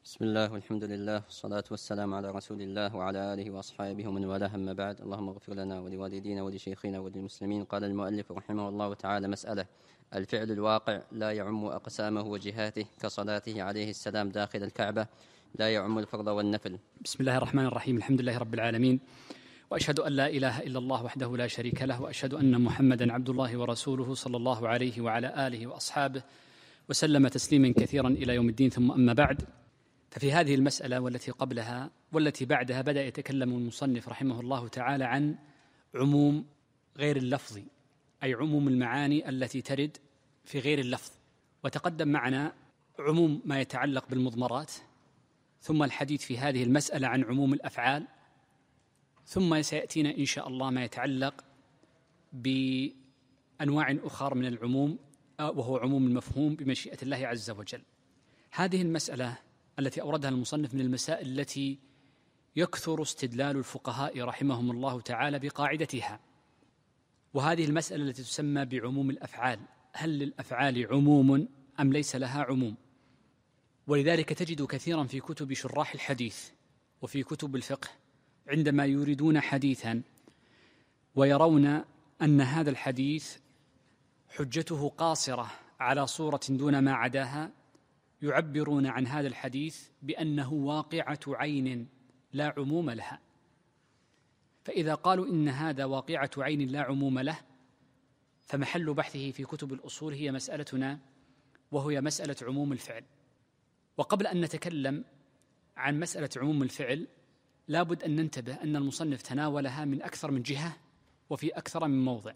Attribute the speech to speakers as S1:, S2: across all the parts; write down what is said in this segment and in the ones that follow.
S1: بسم الله والحمد لله والصلاة والسلام على رسول الله وعلى آله وأصحابه ومن والاه، أما بعد. اللهم اغفر لنا ولوالدينا ولشيخنا وللمسلمين. قال المؤلف رحمه الله تعالى: مسألة: الفعل الواقع لا يعم أقسامه وجهاته، كصلاته عليه السلام داخل الكعبة لا يعم الفرض والنفل.
S2: بسم الله الرحمن الرحيم. الحمد لله رب العالمين، وأشهد أن لا إله إلا الله وحده لا شريك له، وأشهد أن محمدا عبد الله ورسوله صلى الله عليه وعلى آله وأصحابه وسلم تسليما كثيرا إلى يوم الدين. ثم أما بعد، ففي هذه المسألة والتي قبلها والتي بعدها بدأ يتكلم المصنف رحمه الله تعالى عن عموم غير اللفظ، أي عموم المعاني التي ترد في غير اللفظ. وتقدم معنا عموم ما يتعلق بالمضمرات، ثم الحديث في هذه المسألة عن عموم الأفعال، ثم سيأتينا إن شاء الله ما يتعلق بأنواع أخرى من العموم، وهو عموم المفهوم بمشيئة الله عز وجل. هذه المسألة التي أوردها المصنف من المسائل التي يكثر استدلال الفقهاء رحمهم الله تعالى بقاعدتها، وهذه المسألة التي تسمى بعموم الأفعال. هل للأفعال عموم أم ليس لها عموم؟ ولذلك تجد كثيرا في كتب شراح الحديث وفي كتب الفقه عندما يريدون حديثا ويرون أن هذا الحديث حجته قاصرة على صورة دون ما عداها، يعبرون عن هذا الحديث بأنه واقعة عين لا عموم لها. فإذا قالوا إن هذا واقعة عين لا عموم له، فمحل بحثه في كتب الأصول هي مسألتنا، وهي مسألة عموم الفعل. وقبل أن نتكلم عن مسألة عموم الفعل، لابد أن ننتبه أن المصنف تناولها من أكثر من جهة وفي أكثر من موضع.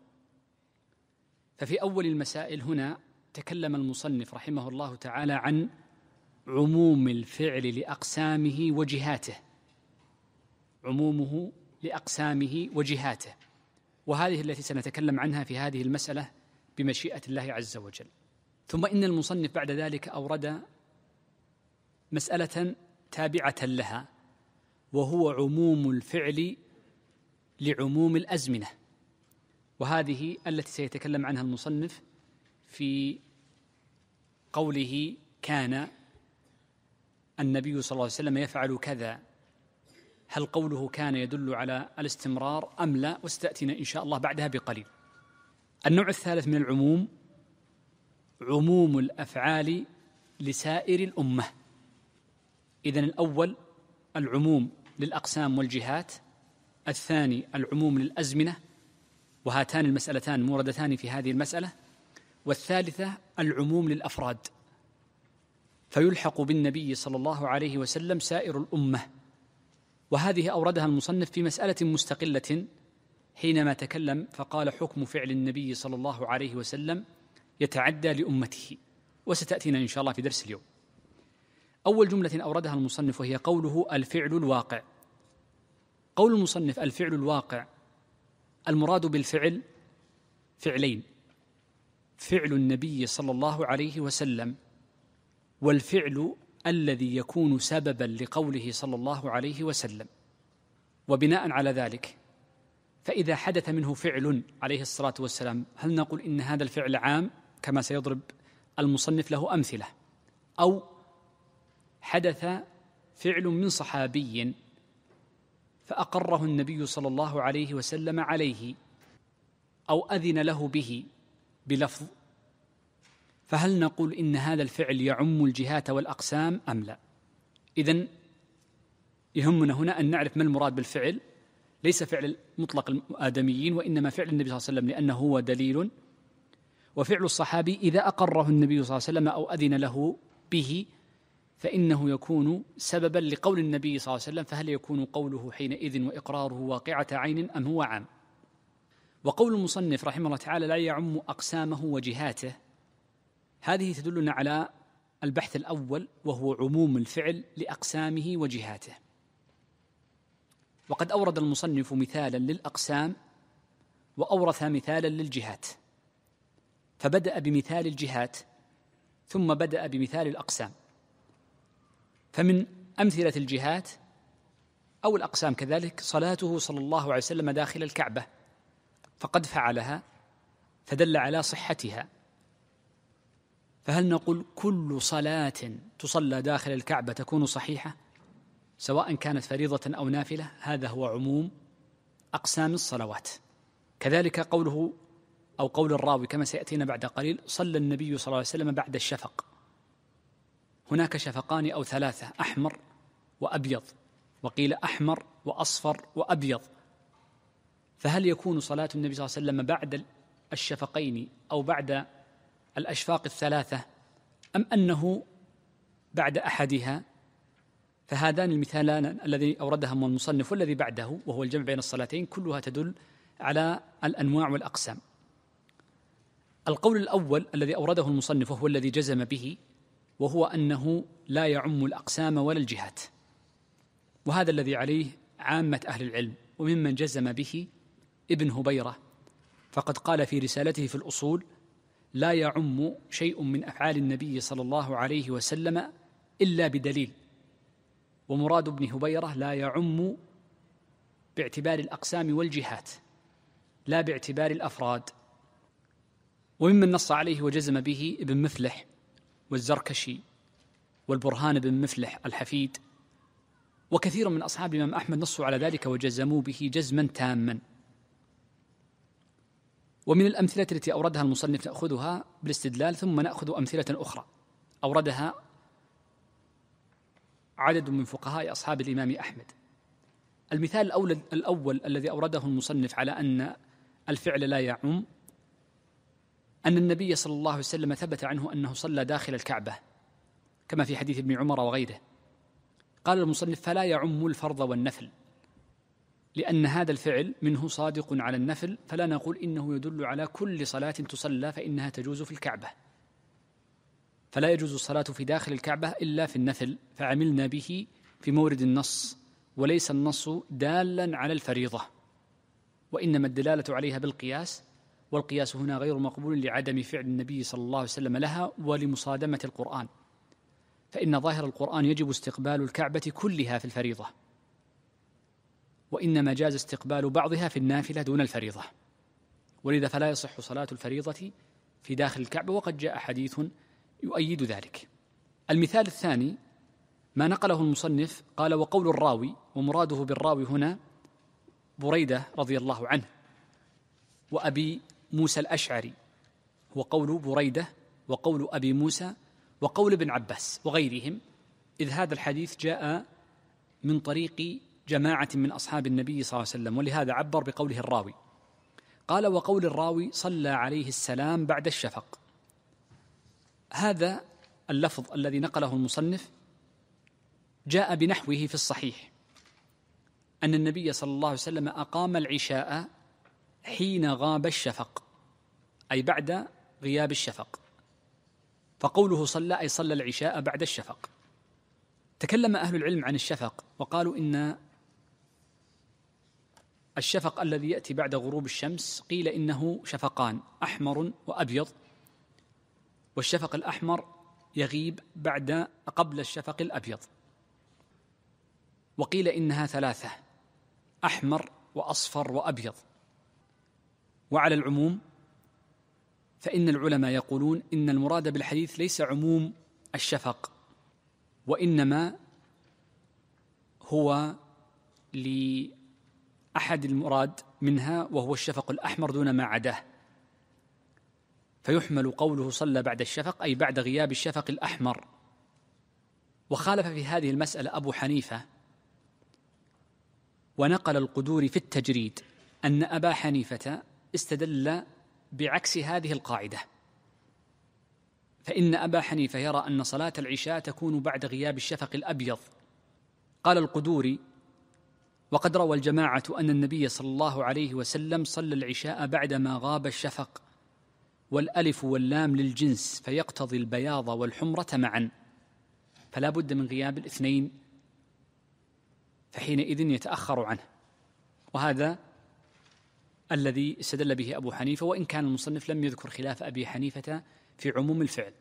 S2: ففي أول المسائل هنا تكلم المصنف رحمه الله تعالى عن عموم الفعل لأقسامه وجهاته، عمومه لأقسامه وجهاته، وهذه التي سنتكلم عنها في هذه المسألة بمشيئة الله عز وجل. ثم إن المصنف بعد ذلك أورد مسألة تابعة لها، وهو عموم الفعل لعموم الأزمنة، وهذه التي سيتكلم عنها المصنف في قوله: كان النبي صلى الله عليه وسلم يفعل كذا. هل قوله كان يدل على الاستمرار أم لا؟ وستأتينا إن شاء الله بعدها بقليل. النوع الثالث من العموم عموم الأفعال لسائر الأمة. إذن الأول العموم للأقسام والجهات، الثاني العموم للأزمنة، وهاتان المسألتان موردتان في هذه المسألة، والثالثة العموم للأفراد، فيلحق بالنبي صلى الله عليه وسلم سائر الأمة. وهذه أوردها المصنف في مسألة مستقلة حينما تكلم فقال: حكم فعل النبي صلى الله عليه وسلم يتعدى لأمته، وستأتينا إن شاء الله في درس اليوم. أول جملة أوردها المصنف وهي قوله: الفعل الواقع. قول المصنف الفعل الواقع، المراد بالفعل فعلين: فعل النبي صلى الله عليه وسلم، والفعل الذي يكون سببا لقوله صلى الله عليه وسلم. وبناء على ذلك، فإذا حدث منه فعل عليه الصلاة والسلام، هل نقول إن هذا الفعل عام كما سيضرب المصنف له أمثلة، أو حدث فعل من صحابي فأقره النبي صلى الله عليه وسلم عليه، أو أذن له به بلفظ، فهل نقول إن هذا الفعل يعم الجهات والأقسام أم لا؟ إذن يهمنا هنا أن نعرف ما المراد بالفعل، ليس فعل مطلق الآدميين، وإنما فعل النبي صلى الله عليه وسلم لأنه هو دليل، وفعل الصحابي إذا أقره النبي صلى الله عليه وسلم أو أذن له به فإنه يكون سببا لقول النبي صلى الله عليه وسلم، فهل يكون قوله حينئذ وإقراره واقعة عين أم هو عام؟ وقول المصنف رحمه الله تعالى لا يعم أقسامه وجهاته، هذه تدلنا على البحث الأول، وهو عموم الفعل لأقسامه وجهاته. وقد أورد المصنف مثالا للأقسام وأورث مثالا للجهات، فبدأ بمثال الجهات ثم بدأ بمثال الأقسام. فمن أمثلة الجهات أو الأقسام كذلك صلاته صلى الله عليه وسلم داخل الكعبة، فقد فعلها فدل على صحتها. فهل نقول كل صلاة تصلى داخل الكعبة تكون صحيحة سواء كانت فريضة أو نافلة؟ هذا هو عموم أقسام الصلوات. كذلك قوله أو قول الراوي كما سيأتينا بعد قليل: صلى النبي صلى الله عليه وسلم بعد الشفق. هناك شفقان أو ثلاثة، أحمر وأبيض، وقيل أحمر وأصفر وأبيض. فهل يكون صلاة النبي صلى الله عليه وسلم بعد الشفقين أو بعد الأشفاق الثلاثة، أم أنه بعد أحدها؟ فهذان المثالان الذي أوردهما المصنف والذي بعده وهو الجمع بين الصلاتين كلها تدل على الأنواع والأقسام. القول الأول الذي أورده المصنف وهو الذي جزم به، وهو أنه لا يعم الأقسام ولا الجهات، وهذا الذي عليه عامة أهل العلم، وممن جزم به ابن هبيرة، فقد قال في رسالته في الأصول: لا يعم شيء من أفعال النبي صلى الله عليه وسلم إلا بدليل. ومراد ابن هبيرة لا يعم باعتبار الأقسام والجهات لا باعتبار الأفراد. وممن نص عليه وجزم به ابن مفلح والزركشي والبرهان بن مفلح الحفيد، وكثير من أصحاب الإمام أحمد نصوا على ذلك وجزموا به جزما تاما. ومن الأمثلة التي أوردها المصنف نأخذها بالاستدلال، ثم نأخذ أمثلة أخرى أوردها عدد من فقهاء أصحاب الإمام أحمد. المثال الأول الذي أورده المصنف على أن الفعل لا يعم، أن النبي صلى الله عليه وسلم ثبت عنه أنه صلى داخل الكعبة كما في حديث ابن عمر وغيره. قال المصنف: فلا يعم الفرض والنفل، لأن هذا الفعل منه صادق على النفل، فلا نقول إنه يدل على كل صلاة تصلى فإنها تجوز في الكعبة، فلا يجوز الصلاة في داخل الكعبة إلا في النفل، فعملنا به في مورد النص، وليس النص دالا على الفريضة، وإنما الدلالة عليها بالقياس، والقياس هنا غير مقبول لعدم فعل النبي صلى الله عليه وسلم لها ولمصادمة القرآن، فإن ظاهر القرآن يجب استقبال الكعبة كلها في الفريضة، وإنما جاز استقبال بعضها في النافلة دون الفريضة، ولذا فلا يصح صلاة الفريضة في داخل الكعبة، وقد جاء حديث يؤيد ذلك. المثال الثاني ما نقله المصنف، قال: وقول الراوي، ومراده بالراوي هنا بريدة رضي الله عنه وأبي موسى الأشعري، هو قول بريدة وقول أبي موسى وقول ابن عباس وغيرهم، إذ هذا الحديث جاء من طريق جماعة من أصحاب النبي صلى الله عليه وسلم، ولهذا عبر بقوله الراوي. قال: وقول الراوي صلى عليه السلام بعد الشفق. هذا اللفظ الذي نقله المصنف جاء بنحوه في الصحيح، أن النبي صلى الله عليه وسلم أقام العشاء حين غاب الشفق، أي بعد غياب الشفق، فقوله صلى أي صلى العشاء بعد الشفق. تكلم أهل العلم عن الشفق وقالوا إن الشفق الذي يأتي بعد غروب الشمس قيل إنه شفقان، أحمر وأبيض، والشفق الأحمر يغيب قبل الشفق الأبيض، وقيل إنها ثلاثة، أحمر وأصفر وأبيض. وعلى العموم فإن العلماء يقولون إن المراد بالحديث ليس عموم الشفق، وإنما هو لأحد المراد منها وهو الشفق الأحمر دون ما عداه، فيحمل قوله صلى بعد الشفق أي بعد غياب الشفق الأحمر. وخالف في هذه المسألة أبو حنيفة، ونقل القدوري في التجريد أن أبا حنيفة استدل بعكس هذه القاعدة، فإن أبا حنيفة يرى أن صلاة العشاء تكون بعد غياب الشفق الأبيض. قال القدوري: وقد روى الجماعة أن النبي صلى الله عليه وسلم صلى العشاء بعدما غاب الشفق، والألف واللام للجنس فيقتضي البياض والحمرة معا، فلا بد من غياب الاثنين، فحينئذ يتأخر عنه. وهذا الذي استدل به أبو حنيفة، وإن كان المصنف لم يذكر خلاف أبي حنيفة في عموم الفعل.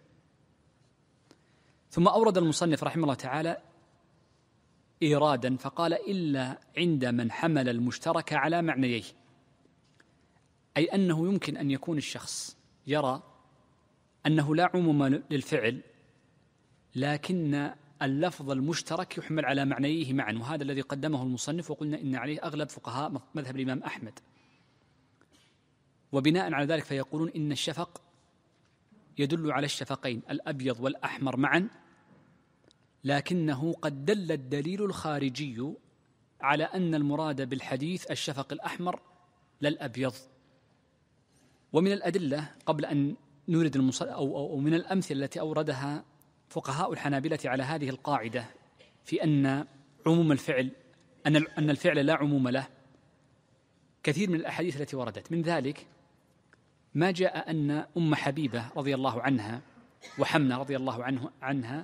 S2: ثم أورد المصنف رحمه الله تعالى إيرادا فقال: إلا عند من حمل المشترك على معنييه، أي أنه يمكن أن يكون الشخص يرى أنه لا عموم للفعل، لكن اللفظ المشترك يحمل على معنيه معا، وهذا الذي قدمه المصنف وقلنا إن عليه أغلب فقهاء مذهب الإمام أحمد. وبناء على ذلك فيقولون إن الشفق يدل على الشفقين الأبيض والأحمر معا، لكنه قد دل الدليل الخارجي على أن المراد بالحديث الشفق الأحمر لا الأبيض. ومن الأدلة قبل أن نورد أو من الأمثلة التي أوردها فقهاء الحنابلة على هذه القاعدة في أن عموم الفعل أن الفعل لا عموم له، كثير من الأحاديث التي وردت. من ذلك ما جاء أن أم حبيبة رضي الله عنها وحمنة رضي الله عنها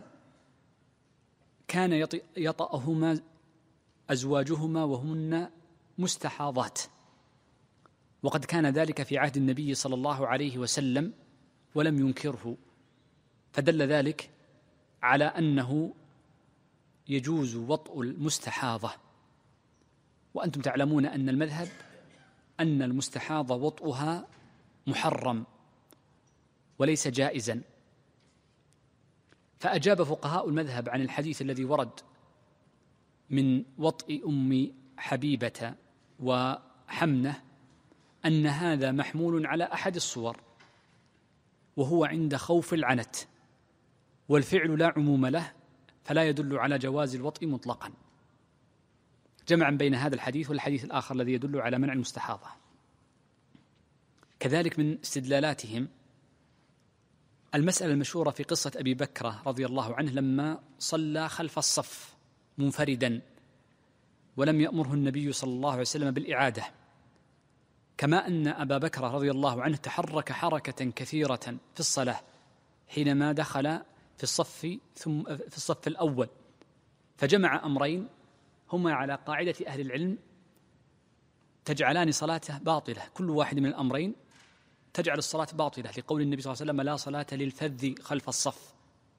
S2: كان يطأهما أزواجهما وهن مستحاضات، وقد كان ذلك في عهد النبي صلى الله عليه وسلم ولم ينكره، فدل ذلك على أنه يجوز وطء المستحاضة. وأنتم تعلمون أن المذهب أن المستحاضة وطئها محرم وليس جائزا، فأجاب فقهاء المذهب عن الحديث الذي ورد من وطئ أم حبيبة وحمنة أن هذا محمول على أحد الصور، وهو عند خوف العنت، والفعل لا عموم له فلا يدل على جواز الوطء مطلقا، جمعا بين هذا الحديث والحديث الآخر الذي يدل على منع المستحاضة. كذلك من استدلالاتهم المسألة المشهورة في قصة أبي بكرة رضي الله عنه لما صلى خلف الصف منفردا ولم يأمره النبي صلى الله عليه وسلم بالإعادة، كما أن أبا بكرة رضي الله عنه تحرك حركة كثيرة في الصلاة حينما دخل في الصف الأول، فجمع أمرين هما على قاعدة أهل العلم تجعلان صلاته باطلة، كل واحد من الأمرين تجعل الصلاة باطلة، لقول النبي صلى الله عليه وسلم لا صلاة للفذ خلف الصف.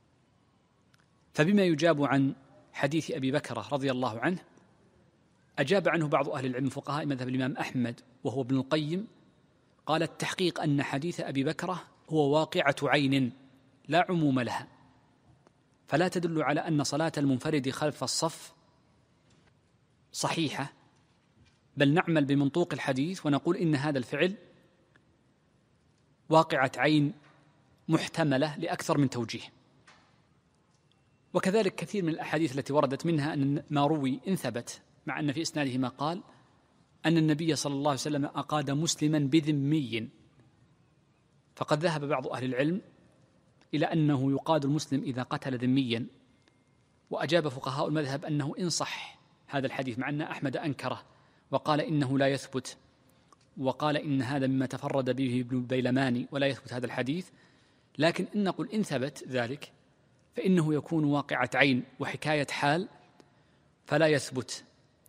S2: فبما يجاب عن حديث أبي بكرة رضي الله عنه أجاب عنه بعض أهل العلم فقهاء مذهب الإمام أحمد وهو ابن القيم، قال التحقيق أن حديث أبي بكرة هو واقعة عين لا عموم لها، فلا تدل على أن صلاة المنفرد خلف الصف صحيحة، بل نعمل بمنطوق الحديث ونقول إن هذا الفعل واقعة عين محتملة لأكثر من توجيه. وكذلك كثير من الأحاديث التي وردت منها أن ما روي إن ثبت، مع أن في إسناده ما قال أن النبي صلى الله عليه وسلم أقاد مسلما بذمي، فقد ذهب بعض أهل العلم إلى أنه يقاد المسلم إذا قتل ذميا، وأجاب فقهاء المذهب أنه إن صح هذا الحديث، مع أن أحمد أنكره وقال إنه لا يثبت، وقال إن هذا مما تفرد به ابن بيلماني ولا يثبت هذا الحديث، لكن إن نقول إن ثبت ذلك فإنه يكون واقعة عين وحكاية حال، فلا يثبت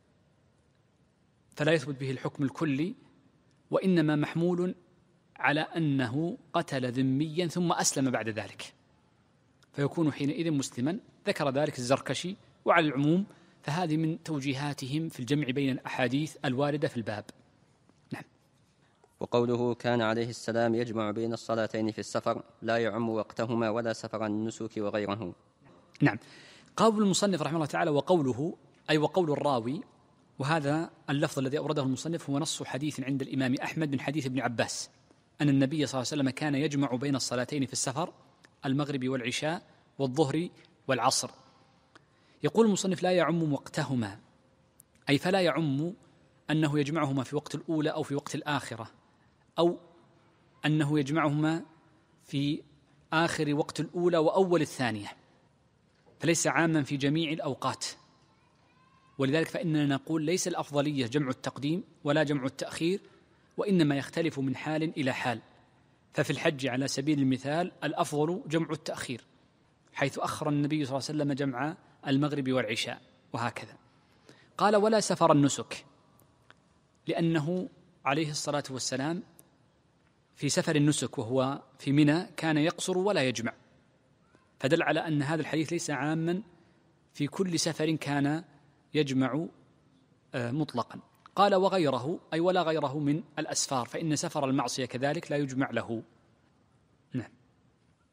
S2: به الحكم الكلي، وإنما محمول على أنه قتل ذميا ثم أسلم بعد ذلك، فيكون حينئذ مسلما. ذكر ذلك الزركشي. وعلى العموم فهذه من توجيهاتهم في الجمع بين الأحاديث الواردة في الباب. نعم.
S1: وقوله كان عليه السلام يجمع بين الصلاتين في السفر لا يعم وقتهما ولا سفر النسك وغيره.
S2: نعم. قول المصنف رحمه الله تعالى وقوله أي وقول الراوي، وهذا اللفظ الذي أورده المصنف هو نص حديث عند الإمام أحمد من حديث ابن عباس أن النبي صلى الله عليه وسلم كان يجمع بين الصلاتين في السفر المغرب والعشاء والظهر والعصر. يقول المصنف لا يعم وقتهما، أي فلا يعم أنه يجمعهما في وقت الأولى أو في وقت الآخرة، أو أنه يجمعهما في آخر وقت الأولى وأول الثانية، فليس عاما في جميع الأوقات. ولذلك فإننا نقول ليس الأفضلية جمع التقديم ولا جمع التأخير، وإنما يختلف من حال إلى حال. ففي الحج على سبيل المثال الأفضل جمع التأخير، حيث أخر النبي صلى الله عليه وسلم جمع المغرب والعشاء، وهكذا. قال ولا سفر النسك، لأنه عليه الصلاة والسلام في سفر النسك وهو في منى كان يقصر ولا يجمع، فدل على أن هذا الحديث ليس عاما في كل سفر كان يجمع مطلقا. قال وغيره أي ولا غيره من الأسفار، فإن سفر المعصية كذلك لا يجمع له. نعم.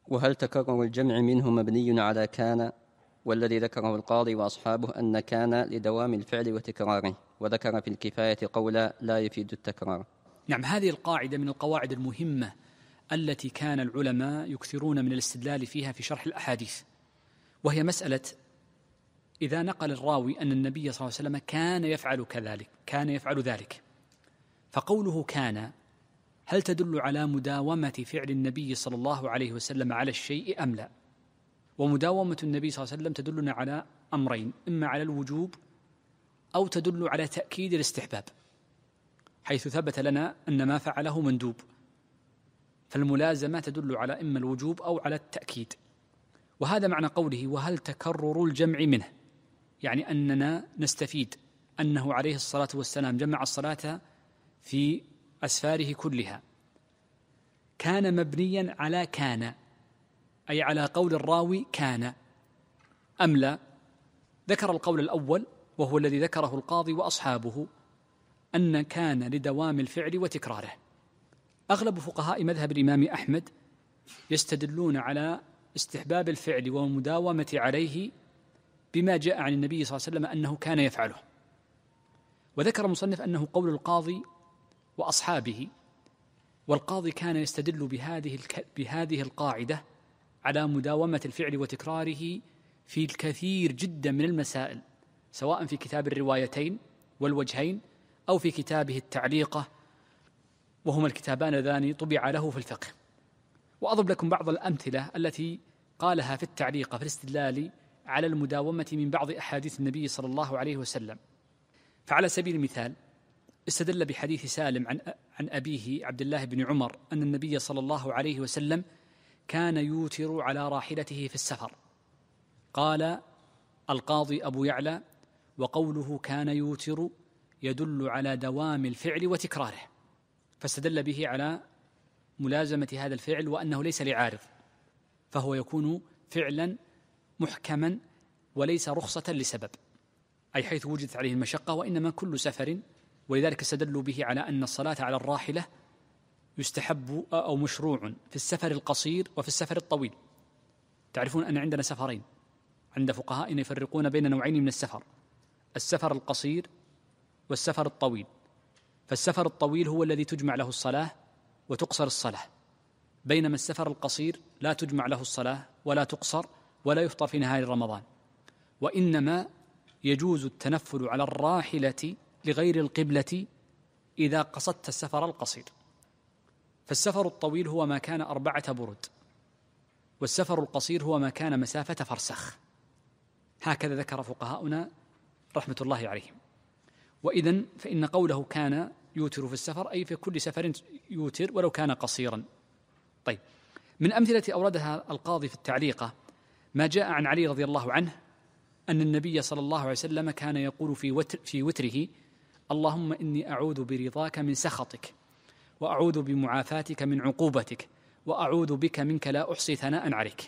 S1: وهل تكرر الجمع منه مبني على كان، والذي ذكره القاضي وأصحابه أن كان لدوام الفعل وتكراره، وذكر في الكفاية قولا لا يفيد التكرار.
S2: نعم، هذه القاعدة من القواعد المهمة التي كان العلماء يكثرون من الاستدلال فيها في شرح الأحاديث، وهي مسألة إذا نقل الراوي أن النبي صلى الله عليه وسلم كان يفعل كذلك، كان يفعل ذلك، فقوله كان هل تدل على مداومة فعل النبي صلى الله عليه وسلم على الشيء أم لا؟ ومداومة النبي صلى الله عليه وسلم تدلنا على أمرين، إما على الوجوب أو تدل على تأكيد الاستحباب، حيث ثبت لنا أن ما فعله مندوب، فالملازمة تدل على إما الوجوب أو على التأكيد. وهذا معنى قوله وهل تكرر الجمع منه، يعني أننا نستفيد أنه عليه الصلاة والسلام جمع الصلاة في أسفاره كلها. كان مبنيا على كان، أي على قول الراوي كان أم لا؟ ذكر القول الأول وهو الذي ذكره القاضي وأصحابه، أن كان لدوام الفعل وتكراره. أغلب فقهاء مذهب الإمام أحمد يستدلون على استحباب الفعل ومداومة عليه بما جاء عن النبي صلى الله عليه وسلم أنه كان يفعله. وذكر المصنف أنه قول القاضي وأصحابه، والقاضي كان يستدل بهذه القاعدة على مداومة الفعل وتكراره في الكثير جدا من المسائل، سواء في كتاب الروايتين والوجهين أو في كتابه التعليقة، وهما الكتابان اللذان طبع له في الفقه. وأضرب لكم بعض الأمثلة التي قالها في التعليقة في الاستدلال على المداومة من بعض أحاديث النبي صلى الله عليه وسلم. فعلى سبيل المثال استدل بحديث سالم عن أبيه عبد الله بن عمر أن النبي صلى الله عليه وسلم كان يوتر على راحلته في السفر. قال القاضي أبو يعلى وقوله كان يوتر يدل على دوام الفعل وتكراره، فاستدل به على ملازمة هذا الفعل وأنه ليس لعارض، فهو يكون فعلا محكما وليس رخصة لسبب، أي حيث وجدت عليه المشقة، وإنما كل سفر. ولذلك استدلوا به على أن الصلاة على الراحلة يستحب أو مشروع في السفر القصير وفي السفر الطويل. تعرفون أن عندنا سفرين عند فقهائنا يفرقون بين نوعين من السفر: السفر القصير والسفر الطويل. فالسفر الطويل هو الذي تجمع له الصلاة وتقصر الصلاة، بينما السفر القصير لا تجمع له الصلاة ولا تقصر ولا يفطر في نهار رمضان، وإنما يجوز التنفل على الراحلة لغير القبلة إذا قصدت السفر القصير. فالسفر الطويل هو ما كان 4 برد، والسفر القصير هو ما كان مسافة فرسخ. هكذا ذكر فقهاؤنا رحمة الله عليهم. وإذن فإن قوله كان يوتر في السفر أي في كل سفر يوتر ولو كان قصيرا. طيب، من أمثلة أوردها القاضي في التعليقة ما جاء عن علي رضي الله عنه أن النبي صلى الله عليه وسلم كان يقول في وتره: اللهم إني أعوذ برضاك من سخطك، وأعوذ بمعافاتك من عقوبتك، وأعوذ بك منك لا أحصي ثناء عليك.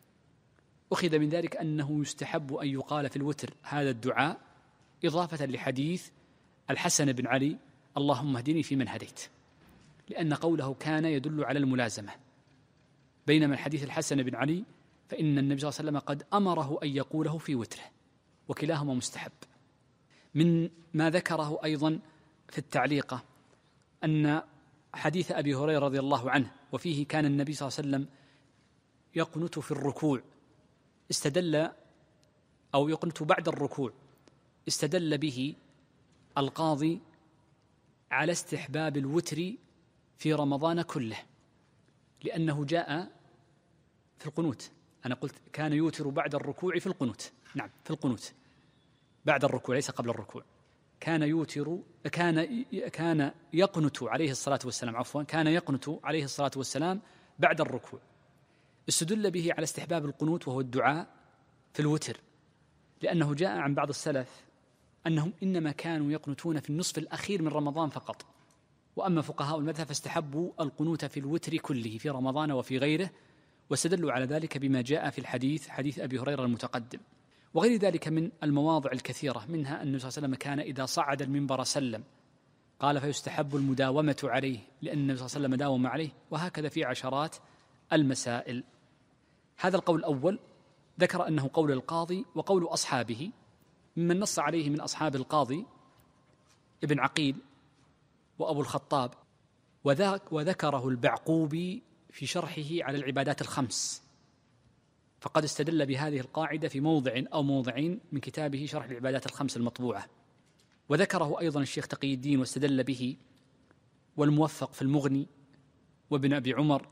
S2: أخذ من ذلك أنه يستحب أن يقال في الوتر هذا الدعاء إضافة لحديث الحسن بن علي: اللهم اهدني فيمن هديت، لأن قوله كان يدل على الملازمة، بينما الحديث الحسن بن علي فإن النبي صلى الله عليه وسلم قد أمره أن يقوله في وتره، وكلاهما مستحب. من ما ذكره أيضا في التعليقة أن حديث أبي هريرة رضي الله عنه وفيه كان النبي صلى الله عليه وسلم يقنت في الركوع، استدل أو يقنت بعد الركوع، استدل به القاضي على استحباب الوتر في رمضان كله، لأنه جاء في القنوت. أنا قلت كان يوتر بعد الركوع في القنوت، نعم في القنوت بعد الركوع ليس قبل الركوع. كان يوتر كان يقنت عليه الصلاة والسلام، عفوا كان يقنت عليه الصلاة والسلام بعد الركوع. استدل به على استحباب القنوت وهو الدعاء في الوتر، لأنه جاء عن بعض السلف أنهم إنما كانوا يقنتون في النصف الأخير من رمضان فقط، وأما فقهاء المذهب فاستحبوا القنوت في الوتر كله في رمضان وفي غيره، واستدلوا على ذلك بما جاء في الحديث حديث أبي هريرة المتقدم. وغير ذلك من المواضع الكثيرة، منها أن النبي صلى الله عليه وسلم كان إذا صعد المنبر سلم، قال فيستحب المداومة عليه، لأن النبي صلى الله عليه وسلم داوم عليه، وهكذا في عشرات المسائل. هذا القول الأول ذكر أنه قول القاضي وقول أصحابه، ممن نص عليه من أصحاب القاضي ابن عقيل وأبو الخطاب، وذكره البعقوبي في شرحه على العبادات الخمس، فقد استدل بهذه القاعدة في موضع أو موضعين من كتابه شرح العبادات الخمس المطبوعة، وذكره أيضا الشيخ تقي الدين واستدل به والموفق في المغني وابن أبي عمر،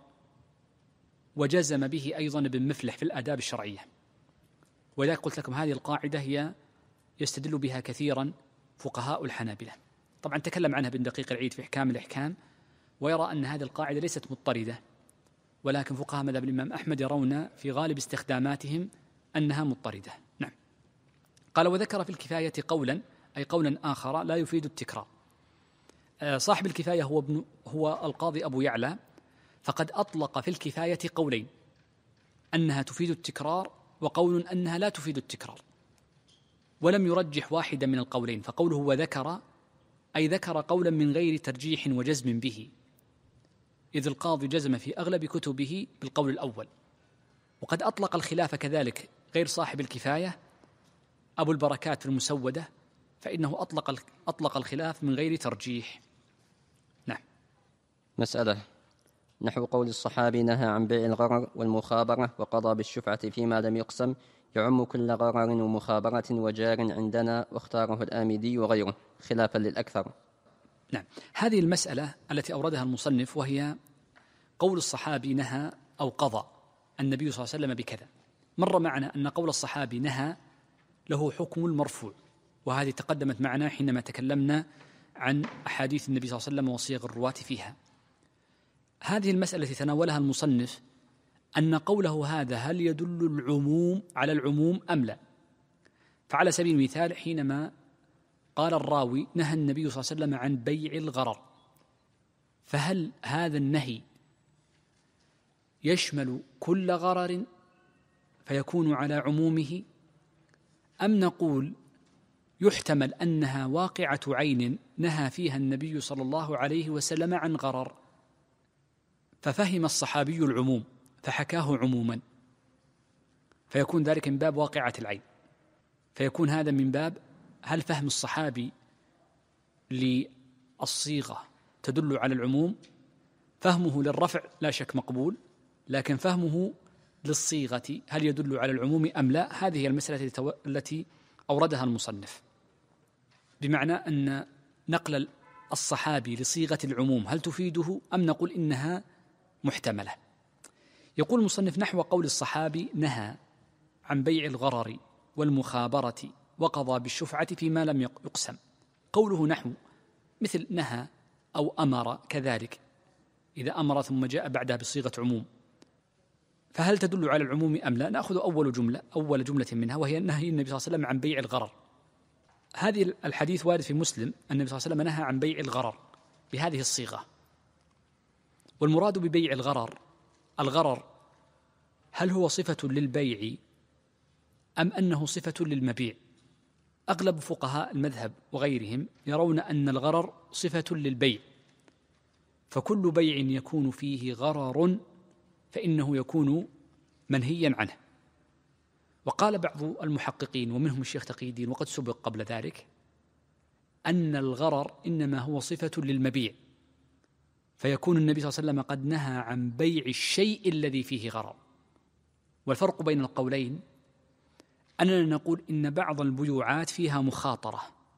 S2: وجزم به أيضا ابن مفلح في الآداب الشرعية. وإذا قلت لكم هذه القاعدة هي يستدل بها كثيرا فقهاء الحنابلة. طبعا تكلم عنها ابن دقيق العيد في إحكام الإحكام، ويرى أن هذه القاعدة ليست مضطردة، ولكن فقهاء مذهب الإمام أحمد يرون في غالب استخداماتهم أنها مضطردة. نعم. قال وذكر في الكفاية قولا، أي قولا آخر لا يفيد التكرار. صاحب الكفاية هو القاضي أبو يعلى، فقد أطلق في الكفاية قولين، أنها تفيد التكرار وقول أنها لا تفيد التكرار، ولم يرجح واحدا من القولين، فقوله وذكر أي ذكر قولا من غير ترجيح وجزم به، إذ القاضي جزم في أغلب كتبه بالقول الأول. وقد أطلق الخلاف كذلك غير صاحب الكفاية أبو البركات في المسودة، فإنه أطلق الخلاف من غير ترجيح. نعم.
S1: مسألة نحو قول الصحابي نهى عن بيع الغرر والمخابرة وقضى بالشفعة فيما لم يقسم، يعم كل غرر ومخابرة وجار عندنا، واختاره الآمدي وغيره خلافا للأكثر.
S2: نعم. هذه المسألة التي أوردها المصنف، وهي قول الصحابي نهى أو قضى النبي صلى الله عليه وسلم بكذا. مر معنا أن قول الصحابي نهى له حكم المرفوع، وهذه تقدمت معنا حينما تكلمنا عن أحاديث النبي صلى الله عليه وسلم وصيغ الرواة فيها. هذه المسألة التي تناولها المصنف أن قوله هذا هل يدل العموم على العموم أم لا؟ فعلى سبيل المثال حينما قال الراوي نهى النبي صلى الله عليه وسلم عن بيع الغرر، فهل هذا النهي يشمل كل غرر فيكون على عمومه، أم نقول يحتمل أنها واقعة عين نهى فيها النبي صلى الله عليه وسلم عن غرر، ففهم الصحابي العموم فحكاه عموما، فيكون ذلك من باب واقعة العين، فيكون هذا من باب هل فهم الصحابي للصيغة تدل على العموم، فهمه للرفع لا شك مقبول، لكن فهمه للصيغة هل يدل على العموم أم لا، هذه هي المسألة التي أوردها المصنف، بمعنى أن نقل الصحابي لصيغة العموم هل تفيده أم نقول إنها محتملة. يقول المصنف نحو قول الصحابي نهى عن بيع الغرر والمخابرة وقضى بالشفعة فيما لم يقسم، قوله نحو مثل نهى أو أمر كذلك، إذا أمر ثم جاء بعدها بصيغة عموم، فهل تدل على العموم أم لا؟ نأخذ أول جملة منها، وهي نهي النبي صلى الله عليه وسلم عن بيع الغرر. هذه الحديث وارد في مسلم، النبي صلى الله عليه وسلم نهى عن بيع الغرر بهذه الصيغة. والمراد ببيع الغرر هل هو صفة للبيع أم أنه صفة للمبيع؟ أغلب فقهاء المذهب وغيرهم يرون أن الغرر صفة للبيع، فكل بيع يكون فيه غرر فإنه يكون منهيا عنه. وقال بعض المحققين ومنهم الشيخ تقي الدين وقد سبق قبل ذلك أن الغرر إنما هو صفة للمبيع، فيكون النبي صلى الله عليه وسلم قد نهى عن بيع الشيء الذي فيه غرر. والفرق بين القولين أننا نقول إن بعض البيوعات فيها مخاطرة،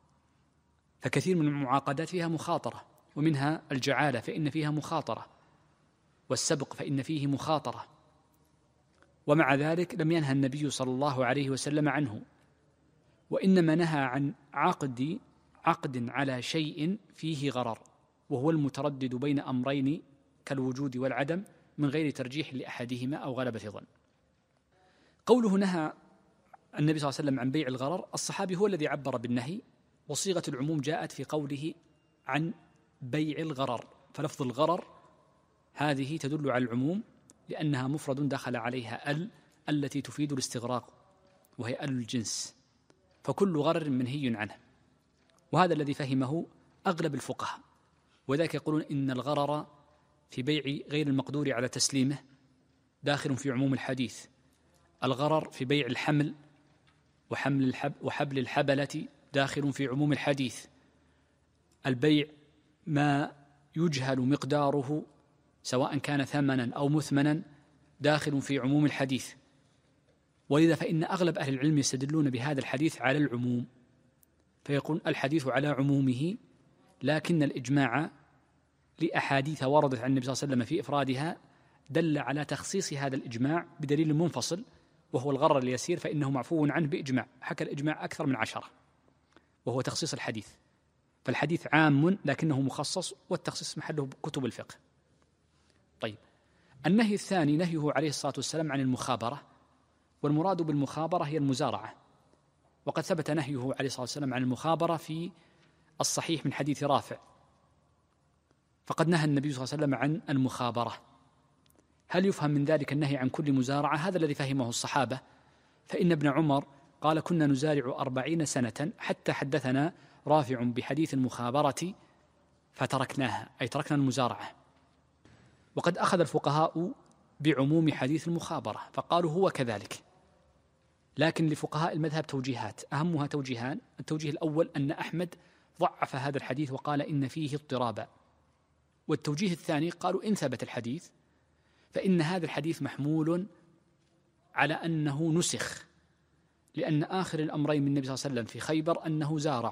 S2: فكثير من المعاقدات فيها مخاطرة، ومنها الجعالة فإن فيها مخاطرة، والسبق فإن فيه مخاطرة، ومع ذلك لم ينهى النبي صلى الله عليه وسلم عنه، وإنما نهى عن عقد على شيء فيه غرر، وهو المتردد بين أمرين كالوجود والعدم من غير ترجيح لأحدهما أو غلبة ظن. قوله نهى النبي صلى الله عليه وسلم عن بيع الغرر، الصحابي هو الذي عبر بالنهي، وصيغة العموم جاءت في قوله عن بيع الغرر، فلفظ الغرر هذه تدل على العموم لأنها مفرد دخل عليها التي تفيد الاستغراق، وهي الجنس، فكل غرر منهي عنه، وهذا الذي فهمه أغلب الفقهاء. وذلك يقولون إن الغرر في بيع غير المقدور على تسليمه داخل في عموم الحديث، الغرر في بيع الحمل وحبل الحبلة داخل في عموم الحديث. البيع ما يجهل مقداره سواء كان ثمنا أو مثمنا داخل في عموم الحديث. ولذا فإن أغلب أهل العلم يستدلون بهذا الحديث على العموم، فيقول الحديث على عمومه، لكن الإجماع لأحاديث وردت عن النبي صلى الله عليه وسلم في إفرادها دل على تخصيص هذا الإجماع بدليل منفصل، وهو الغرر اليسير، فإنه معفو عنه بإجماع، حكى الإجماع أكثر من 10، وهو تخصيص الحديث. فالحديث عام لكنه مخصص، والتخصيص محله كتب الفقه. طيب، النهي الثاني نهيه عليه الصلاة والسلام عن المخابرة، والمراد بالمخابرة هي المزارعة، وقد ثبت نهيه عليه الصلاة والسلام عن المخابرة في الصحيح من حديث رافع، فقد نهى النبي صلى الله عليه وسلم عن المخابرة. هل يفهم من ذلك النهي عن كل مزارعة؟ هذا الذي فهمه الصحابة، فإن ابن عمر قال كنا نزارع 40 سنة حتى حدثنا رافع بحديث المخابرة فتركناها، أي تركنا المزارعة. وقد أخذ الفقهاء بعموم حديث المخابرة فقالوا هو كذلك، لكن لفقهاء المذهب توجيهات، أهمها توجيهان. التوجيه الأول أن أحمد ضعف هذا الحديث وقال إن فيه اضطرابا، والتوجيه الثاني قالوا إن ثبت الحديث فإن هذا الحديث محمول على أنه نسخ، لأن آخر الأمرين من النبي صلى الله عليه وسلم في خيبر أنه زارع،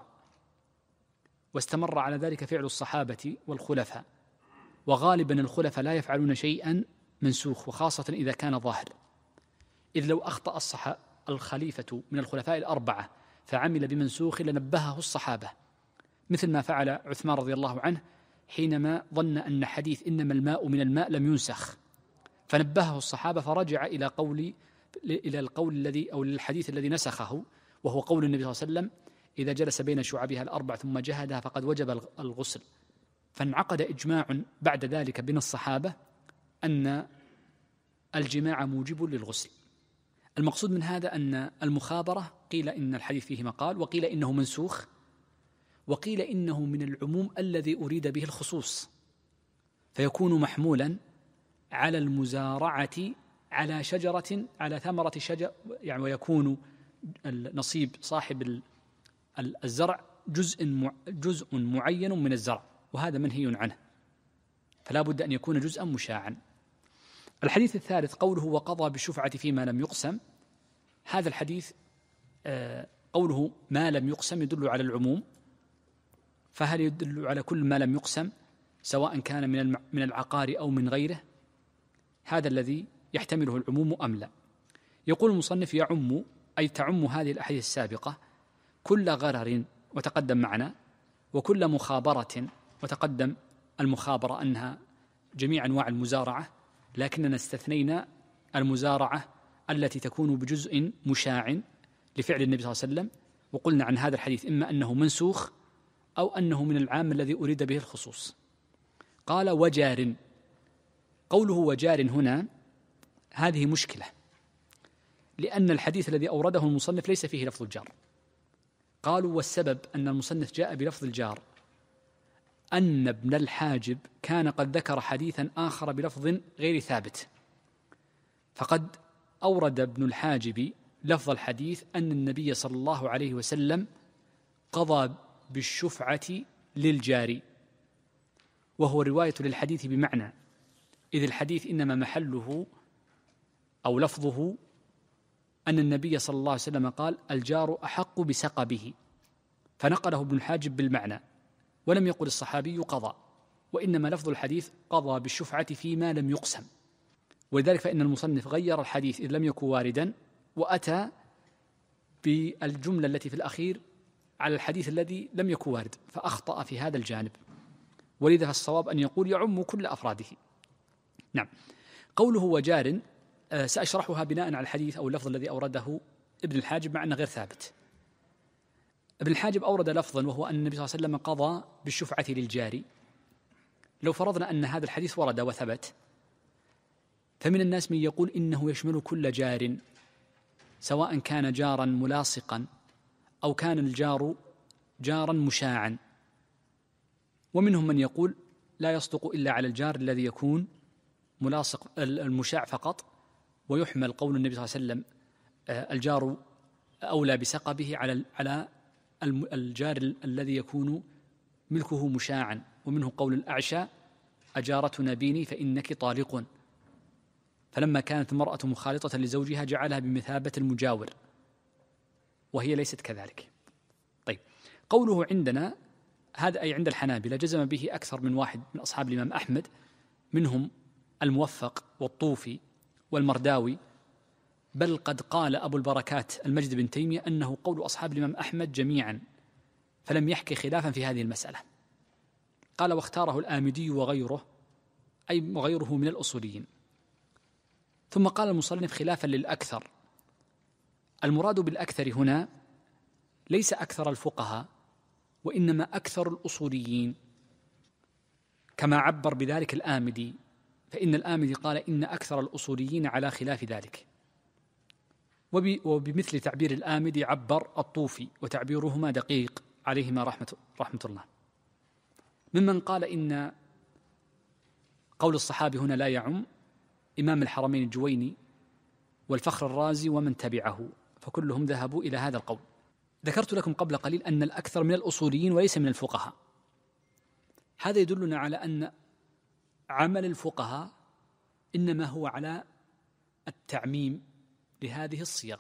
S2: واستمر على ذلك فعل الصحابة والخلفاء، وغالبا الخلفاء لا يفعلون شيئا منسوخ، وخاصة إذا كان ظاهر. إذ لو أخطأ الخليفة من الخلفاء الأربعة فعمل بمنسوخ لنبهه الصحابة، مثل ما فعل عثمان رضي الله عنه حينما ظن أن حديث إنما الماء من الماء لم ينسخ، فنبهه الصحابة فرجع إلى القول الذي أو الحديث الذي نسخه، وهو قول النبي صلى الله عليه وسلم إذا جلس بين شعبها الأربع ثم جهدها فقد وجب الغسل. فانعقد إجماع بعد ذلك بين الصحابة أن الجماع موجب للغسل. المقصود من هذا أن المخابرة قيل إن الحديث فيه مقال، وقيل إنه منسوخ، وقيل إنه من العموم الذي أريد به الخصوص، فيكون محمولا على المزارعة على شجرة، على ثمرة شجر، يعني ويكون نصيب صاحب الزرع جزء معين من الزرع، وهذا منهي عنه، فلا بد أن يكون جزءا مشاعا. الحديث الثالث قوله وقضى بالشفعة فيما لم يقسم. هذا الحديث قوله ما لم يقسم يدل على العموم، فهل يدل على كل ما لم يقسم سواء كان من العقار أو من غيره؟ هذا الذي يحتمله العموم أم لا. يقول المصنف يعم، أي تعم هذه الأحاديث السابقة كل غرر، وتقدم معنا، وكل مخابرة، وتقدم المخابرة أنها جميع أنواع المزارعة، لكننا استثنينا المزارعة التي تكون بجزء مشاع لفعل النبي صلى الله عليه وسلم، وقلنا عن هذا الحديث إما أنه منسوخ أو أنه من العام الذي أريد به الخصوص. قال وجار، قوله وجار هنا هذه مشكلة، لأن الحديث الذي أورده المصنف ليس فيه لفظ الجار. قالوا والسبب أن المصنف جاء بلفظ الجار أن ابن الحاجب كان قد ذكر حديثا آخر بلفظ غير ثابت، فقد أورد ابن الحاجب لفظ الحديث أن النبي صلى الله عليه وسلم قضى بالشفعة للجار، وهو رواية للحديث بمعنى، إذ الحديث إنما محله أو لفظه أن النبي صلى الله عليه وسلم قال الجار أحق بسقبه، فنقله ابن الحاجب بالمعنى، ولم يقل الصحابي قضى، وإنما لفظ الحديث قضى بالشفعة فيما لم يقسم. ولذلك فإن المصنف غير الحديث إذ لم يكن واردا، وأتى بالجملة التي في الأخير على الحديث الذي لم يكن وارد، فأخطأ في هذا الجانب. ولذا فالصواب أن يقول يعم كل أفراده. نعم. قوله وجار سأشرحها بناء على الحديث أو اللفظ الذي أورده ابن الحاجب، مع أنه غير ثابت. ابن الحاجب أورد لفظا وهو أن النبي صلى الله عليه وسلم قضى بالشفعة للجار. لو فرضنا أن هذا الحديث ورد وثبت، فمن الناس من يقول إنه يشمل كل جار، سواء كان جارا ملاصقا أو كان الجار جارا مشاعا، ومنهم من يقول لا يصدق إلا على الجار الذي يكون ملاصق المشاع فقط، ويحمل قول النبي صلى الله عليه وسلم الجار أولى بسقبه على الجار الذي يكون ملكه مشاعا، ومنه قول الأعشى: أجارتنا بيني فإنك طالق. فلما كانت المرأة مخالطة لزوجها جعلها بمثابة المجاور، وهي ليست كذلك. طيب، قوله عندنا هذا أي عند الحنابلة جزم به أكثر من واحد من أصحاب الإمام أحمد، منهم الموفق والطوفي والمرداوي، بل قد قال أبو البركات المجد بن تيمية أنه قول أصحاب الإمام أحمد جميعا، فلم يحكي خلافا في هذه المسألة. قال: واختاره الآمدي وغيره، أي وغيره من الأصوليين. ثم قال المصنف خلافا للأكثر: المراد بالأكثر هنا ليس أكثر الفقهاء، وإنما أكثر الأصوليين، كما عبر بذلك الآمدي، فإن الآمدي قال إن أكثر الأصوليين على خلاف ذلك. وبمثل تعبير الآمدي عبر الطوفي، وتعبيرهما دقيق عليهما رحمة الله، ممن قال إن قول الصحابي هنا لا يعم إمام الحرمين الجويني والفخر الرازي ومن تبعه، فكلهم ذهبوا إلى هذا القول. ذكرت لكم قبل قليل أن الأكثر من الأصوليين وليس من الفقهاء. هذا يدلنا على أن عمل الفقهاء إنما هو على التعميم لهذه الصيغ.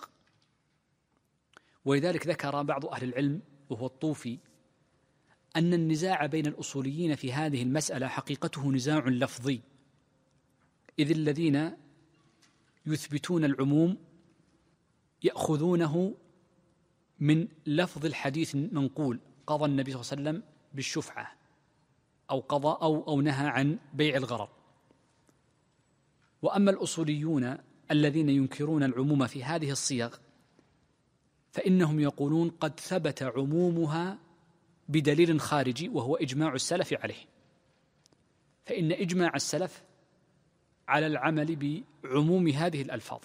S2: ولذلك ذكر بعض أهل العلم وهو الطوفي أن النزاع بين الأصوليين في هذه المسألة حقيقته نزاع لفظي، إذ الذين يثبتون العموم يأخذونه من لفظ الحديث المنقول: قضى النبي صلى الله عليه وسلم بالشفعة، أو قضى أو نهى عن بيع الغرر. وأما الأصوليون الذين ينكرون العموم في هذه الصيغ فإنهم يقولون قد ثبت عمومها بدليل خارجي، وهو إجماع السلف عليه، فإن إجماع السلف على العمل بعموم هذه الألفاظ،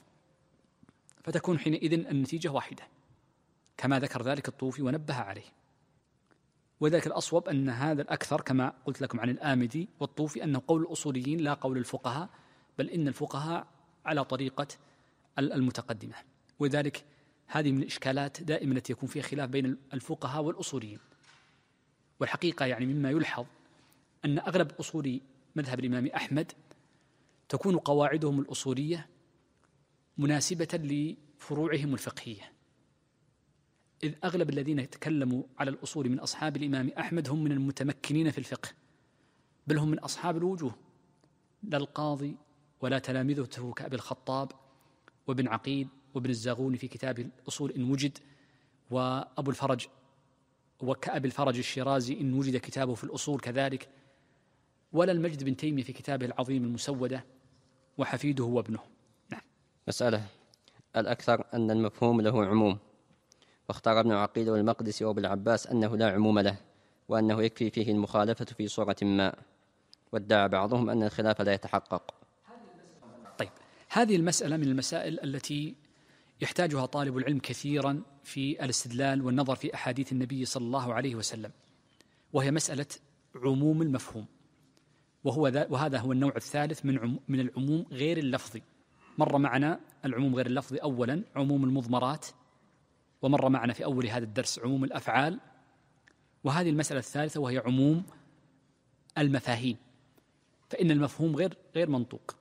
S2: فتكون حينئذ النتيجة واحدة، كما ذكر ذلك الطوفي ونبه عليه. وذلك الأصوب أن هذا الأكثر كما قلت لكم عن الآمدي والطوفي أنه قول الأصوليين لا قول الفقهاء، بل إن الفقهاء على طريقة المتقدمة. وذلك هذه من الإشكالات دائما التي يكون فيها خلاف بين الفقهاء والأصوليين. والحقيقة يعني مما يلحظ أن أغلب أصول مذهب الإمام أحمد تكون قواعدهم الأصولية مناسبة لفروعهم الفقهية، إذ أغلب الذين يتكلموا على الأصول من أصحاب الإمام أحمد هم من المتمكنين في الفقه، بل هم من أصحاب الوجوه، لا القاضي ولا تلامذته كأبي الخطاب وابن عقيل وابن الزاغوني في كتاب الأصول إن وجد، وأبو الفرج وكأبي الفرج الشيرازي إن وجد كتابه في الأصول كذلك، ولا المجد بن تيمية في كتابه العظيم المسودة، وحفيده وابنه. نعم.
S1: مسألة: الأكثر أن المفهوم له عموم، واختار ابن عقيل والمقدسي وابن العباس أنه لا عموم له، وأنه يكفي فيه المخالفة في صورة ما، وادعى بعضهم أن الخلاف لا يتحقق.
S2: طيب، هذه المسألة من المسائل التي يحتاجها طالب العلم كثيرا في الاستدلال والنظر في أحاديث النبي صلى الله عليه وسلم، وهي مسألة عموم المفهوم، وهذا هو النوع الثالث من العموم غير اللفظي. مر معنا العموم غير اللفظي أولا عموم المضمرات، ومر معنا في أول هذا الدرس عموم الأفعال، وهذه المسألة الثالثة وهي عموم المفاهيم، فإن المفهوم غير منطوق.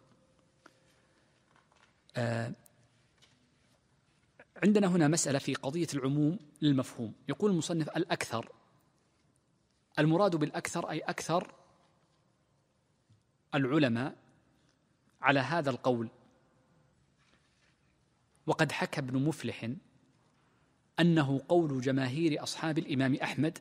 S2: عندنا هنا مسألة في قضية العموم للمفهوم. يقول المصنف: الأكثر، المراد بالأكثر أي أكثر العلماء على هذا القول. وقد حكى ابن مفلح أنه قول جماهير أصحاب الإمام أحمد،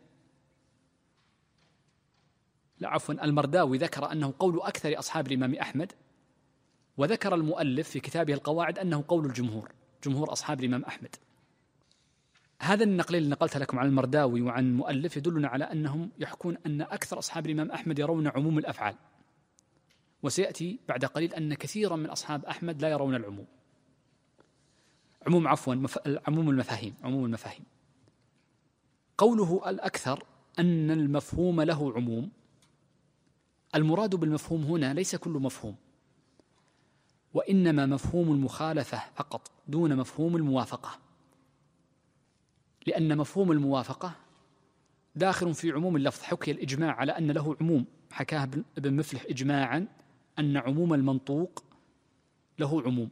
S2: المرداوي ذكر أنه قول أكثر أصحاب الإمام أحمد، وذكر المؤلف في كتابه القواعد أنه قول الجمهور، جمهور أصحاب الإمام أحمد. هذا النقل اللي نقلت لكم عن المرداوي وعن المؤلف يدلنا على أنهم يحكون أن أكثر أصحاب الإمام أحمد يرون عموم الأفعال، وسيأتي بعد قليل أن كثيرا من أصحاب أحمد لا يرون العموم. عموم المفاهيم. قوله الأكثر أن المفهوم له عموم، المراد بالمفهوم هنا ليس كل مفهوم، وإنما مفهوم المخالفة فقط دون مفهوم الموافقة، لأن مفهوم الموافقة داخل في عموم اللفظ. حكي الإجماع على أن له عموم، حكاه ابن مفلح إجماعا أن عموم المنطوق له عموم،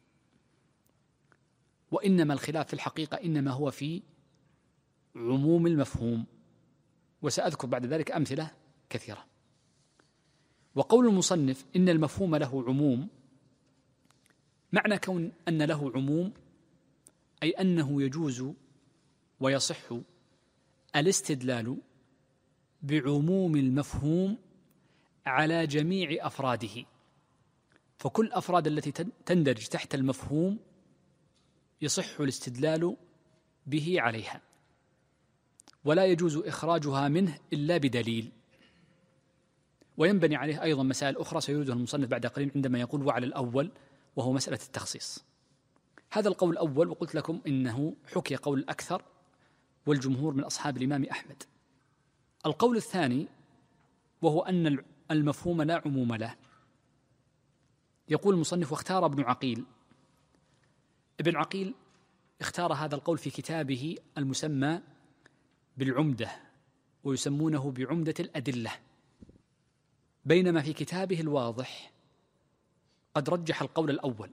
S2: وإنما الخلاف في الحقيقة إنما هو في عموم المفهوم، وسأذكر بعد ذلك أمثلة كثيرة. وقول المصنف إن المفهوم له عموم، معنى كون أن له عموم أي أنه يجوز ويصح الاستدلال بعموم المفهوم على جميع أفراده، فكل أفراد التي تندرج تحت المفهوم يصح الاستدلال به عليها، ولا يجوز إخراجها منه إلا بدليل. وينبني عليه أيضا مسائل أخرى سيريدها المصنف بعد قليل عندما يقول وعلى الأول، وهو مسألة التخصيص. هذا القول الأول، وقلت لكم إنه حكي قول الأكثر والجمهور من أصحاب الإمام أحمد. القول الثاني وهو أن المفهوم لا عموم له. يقول المصنف واختار ابن عقيل. ابن عقيل اختار هذا القول في كتابه المسمى بالعمدة، ويسمونه بعمدة الأدلة، بينما في كتابه الواضح قد رجح القول الأول،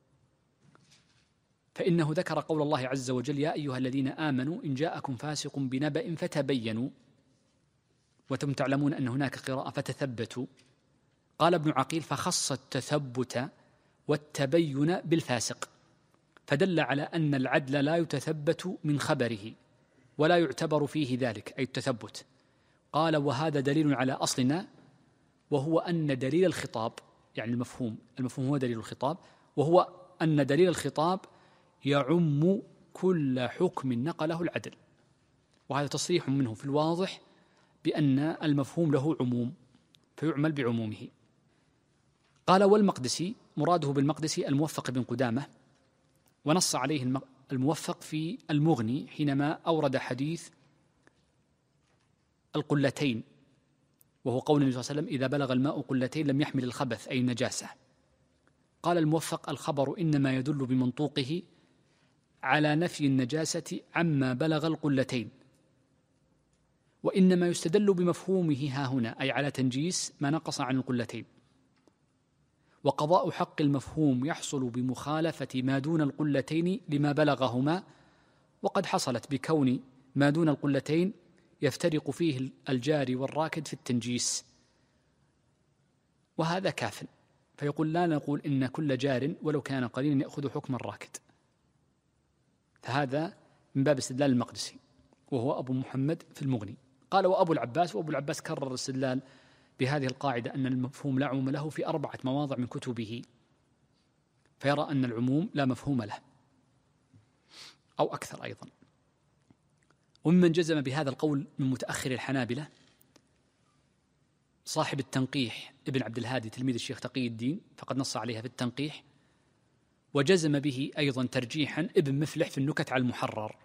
S2: فإنه ذكر قول الله عز وجل يا أيها الذين آمنوا إن جاءكم فاسق بنبأ فتبينوا، وأنتم تعلمون أن هناك قراءة فتثبتوا. قال ابن عقيل فخص التثبت والتبين بالفاسق، فدل على أن العدل لا يتثبت من خبره ولا يعتبر فيه ذلك أي التثبت. قال وهذا دليل على أصلنا، وهو أن دليل الخطاب، يعني المفهوم هو دليل الخطاب، وهو أن دليل الخطاب يعم كل حكم نقله العدل. وهذا تصريح منه في الواضح بأن المفهوم له عموم فيعمل بعمومه. قال والمقدسي، مراده بالمقدسي الموفق بن قدامة، ونص عليه الموفق في المغني حينما أورد حديث القلتين، وهو قول النبي صلى الله عليه وسلم إذا بلغ الماء قلتين لم يحمل الخبث أي النجاسة. قال الموفق الخبر إنما يدل بمنطوقه على نفي النجاسة عما بلغ القلتين، وإنما يستدل بمفهومه ها هنا أي على تنجيس ما نقص عن القلتين. وقضاء حق المفهوم يحصل بمخالفة ما دون القلتين لما بلغهما، وقد حصلت بكون ما دون القلتين يفترق فيه الجاري والراكد في التنجيس، وهذا كاف. فيقول لا نقول إن كل جار ولو كان قليلا يأخذ حكم الراكد، فهذا من باب استدلال المقدسي وهو أبو محمد في المغني. قال وأبو العباس، وأبو العباس كرر الاستدلال بهذه القاعدة أن المفهوم لا عموم له في 4 مواضع من كتبه، فيرى أن العموم لا مفهوم له أو أكثر أيضا. وممن جزم بهذا القول من متأخر الحنابلة صاحب التنقيح ابن عبد الهادي تلميذ الشيخ تقي الدين، فقد نص عليها في التنقيح، وجزم به أيضا ترجيحا ابن مفلح في النكت على المحرر،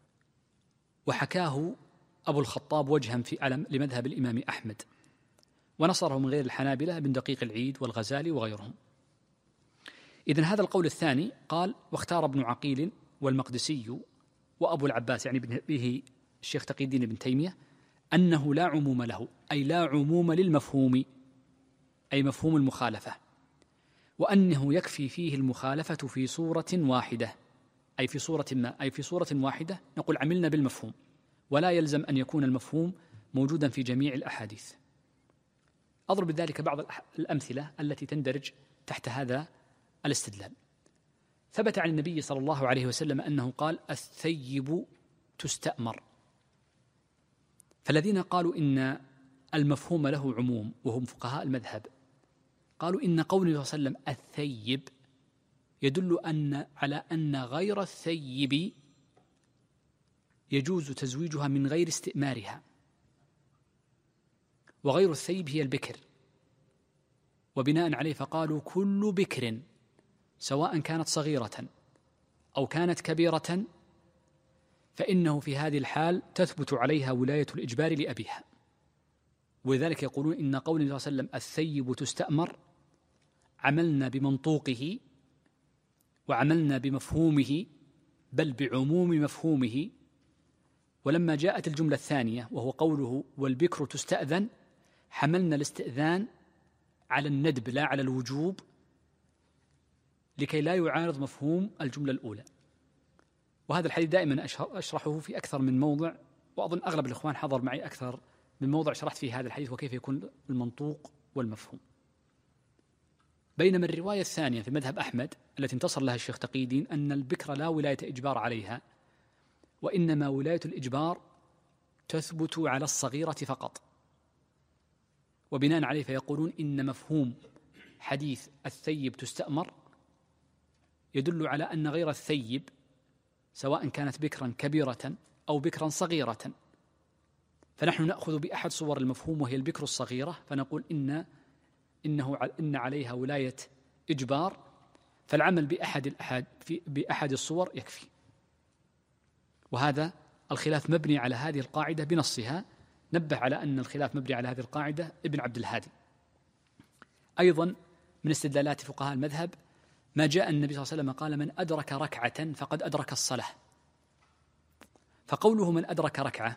S2: وحكاه أبو الخطاب وجها في علم لمذهب الإمام أحمد، ونصره من غير الحنابلة ابن دقيق العيد والغزالي وغيرهم. إذن هذا القول الثاني قال واختار ابن عقيل والمقدسي وأبو العباس، يعني به الشيخ تقي الدين ابن تيمية، أنه لا عموم له أي لا عموم للمفهوم أي مفهوم المخالفة، وأنه يكفي فيه المخالفة في صورة واحدة أي في صورة ما أي في صورة واحدة نقول عملنا بالمفهوم، ولا يلزم أن يكون المفهوم موجودا في جميع الأحاديث. أضرب بذلك بعض الأمثلة التي تندرج تحت هذا الاستدلال. ثبت عن النبي صلى الله عليه وسلم أنه قال الثيب تستأمر، فالذين قالوا إن المفهوم له عموم وهم فقهاء المذهب قالوا إن قوله صلى الله عليه وسلم الثيب يدل على أن غير الثيب يجوز تزويجها من غير استئمارها، وغير الثيب هي البكر، وبناء عليه فقالوا كل بكر سواء كانت صغيرة أو كانت كبيرة فإنه في هذه الحال تثبت عليها ولاية الإجبار لأبيها. ولذلك يقولون إن قول الله صلى الله عليه وسلم الثيب تستأمر عملنا بمنطوقه وعملنا بمفهومه بل بعموم مفهومه. ولما جاءت الجملة الثانية وهو قوله والبكر تستأذن، حملنا الاستئذان على الندب لا على الوجوب، لكي لا يعارض مفهوم الجملة الأولى. وهذا الحديث دائما أشرحه في أكثر من موضع، وأظن أغلب الإخوان حضر معي أكثر من موضع شرحت فيه هذا الحديث وكيف يكون المنطوق والمفهوم. بينما الرواية الثانية في مذهب أحمد التي انتصر لها الشيخ تقي الدين أن البكر لا ولاية إجبار عليها، وإنما ولاية الإجبار تثبت على الصغيرة فقط. وبناء عليه فيقولون إن مفهوم حديث الثيب تستأمر يدل على أن غير الثيب سواء كانت بكرا كبيرة أو بكرا صغيرة، فنحن نأخذ بأحد صور المفهوم وهي البكر الصغيرة، فنقول إن عليها ولاية إجبار، فالعمل بأحد الصور يكفي. وهذا الخلاف مبني على هذه القاعدة بنصها. نبه على أن الخلاف مبني على هذه القاعدة ابن عبد الهادي. أيضا من استدلالات فقهاء المذهب ما جاء النبي صلى الله عليه وسلم قال من أدرك ركعة فقد أدرك الصلاة. فقوله من أدرك ركعة،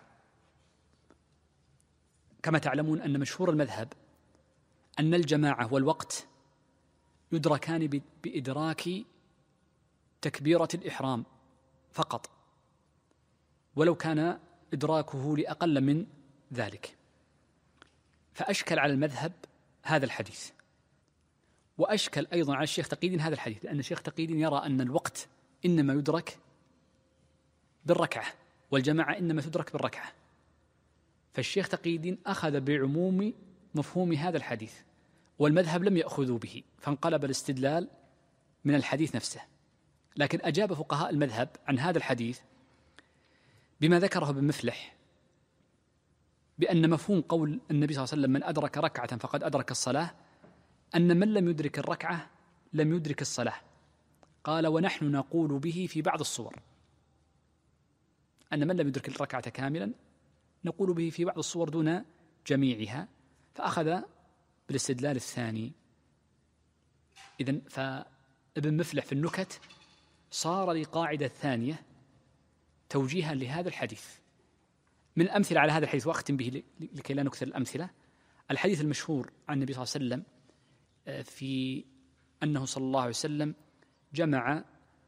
S2: كما تعلمون أن مشهور المذهب أن الجماعة والوقت يدركان بإدراك تكبيرة الإحرام فقط، ولو كان إدراكه لأقل من ذلك. فأشكل على المذهب هذا الحديث، وأشكل أيضا على الشيخ تقي الدين هذا الحديث، لأن الشيخ تقي الدين يرى أن الوقت إنما يدرك بالركعة والجماعة إنما تدرك بالركعة. فالشيخ تقي الدين أخذ بعموم مفهوم هذا الحديث، والمذهب لم يأخذوا به، فانقلب الاستدلال من الحديث نفسه. لكن أجاب فقهاء المذهب عن هذا الحديث بما ذكره ابن مفلح، بأن مفهوم قول النبي صلى الله عليه وسلم من أدرك ركعة فقد أدرك الصلاة أن من لم يدرك الركعة لم يدرك الصلاة. قال ونحن نقول به في بعض الصور، أن من لم يدرك الركعة كاملا نقول به في بعض الصور دون جميعها، فأخذ بالاستدلال الثاني. إذن فابن مفلح في النكت صار لقاعدة ثانية توجيها لهذا الحديث. من أمثلة على هذا الحديث وأختم به لكي لا نكثر الأمثلة، الحديث المشهور عن النبي صلى الله عليه وسلم في أنه صلى الله عليه وسلم جمع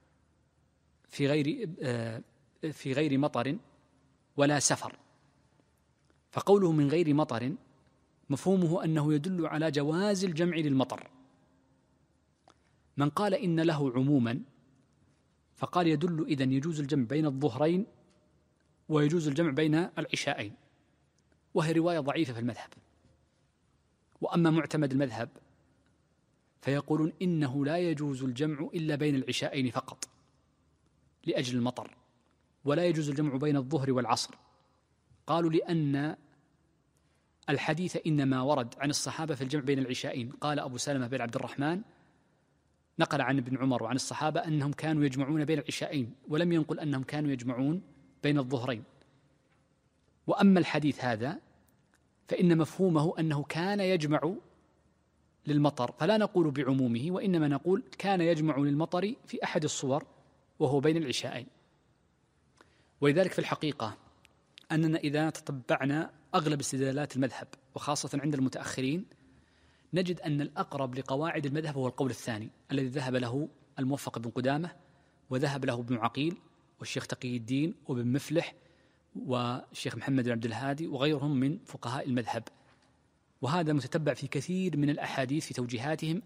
S2: في غير مطر ولا سفر. فقوله من غير مطر مفهومه أنه يدل على جواز الجمع للمطر. من قال إن له عموما فقال يدل إذن يجوز الجمع بين الظهرين ويجوز الجمع بين العشاءين، وهي رواية ضعيفة في المذهب. وأما معتمد المذهب فيقولون إنه لا يجوز الجمع إلا بين العشاءين فقط لأجل المطر، ولا يجوز الجمع بين الظهر والعصر. قالوا لأن الحديث إنما ورد عن الصحابة في الجمع بين العشاءين. قال أبو سلمة بن عبد الرحمن نقل عن ابن عمر وعن الصحابة أنهم كانوا يجمعون بين العشاءين، ولم ينقل أنهم كانوا يجمعون بين الظهرين. وأما الحديث هذا فإن مفهومه أنه كان يجمع للمطر، فلا نقول بعمومه، وإنما نقول كان يجمع للمطر في أحد الصور وهو بين العشاءين. ولذلك في الحقيقة أننا إذا تتبعنا أغلب استدلالات المذهب وخاصة عند المتأخرين نجد أن الأقرب لقواعد المذهب هو القول الثاني الذي ذهب له الموفق بن قدامة وذهب له ابن عقيل والشيخ تقي الدين وابن مفلح والشيخ محمد بن عبد الهادي وغيرهم من فقهاء المذهب. وهذا متتبع في كثير من الأحاديث في توجيهاتهم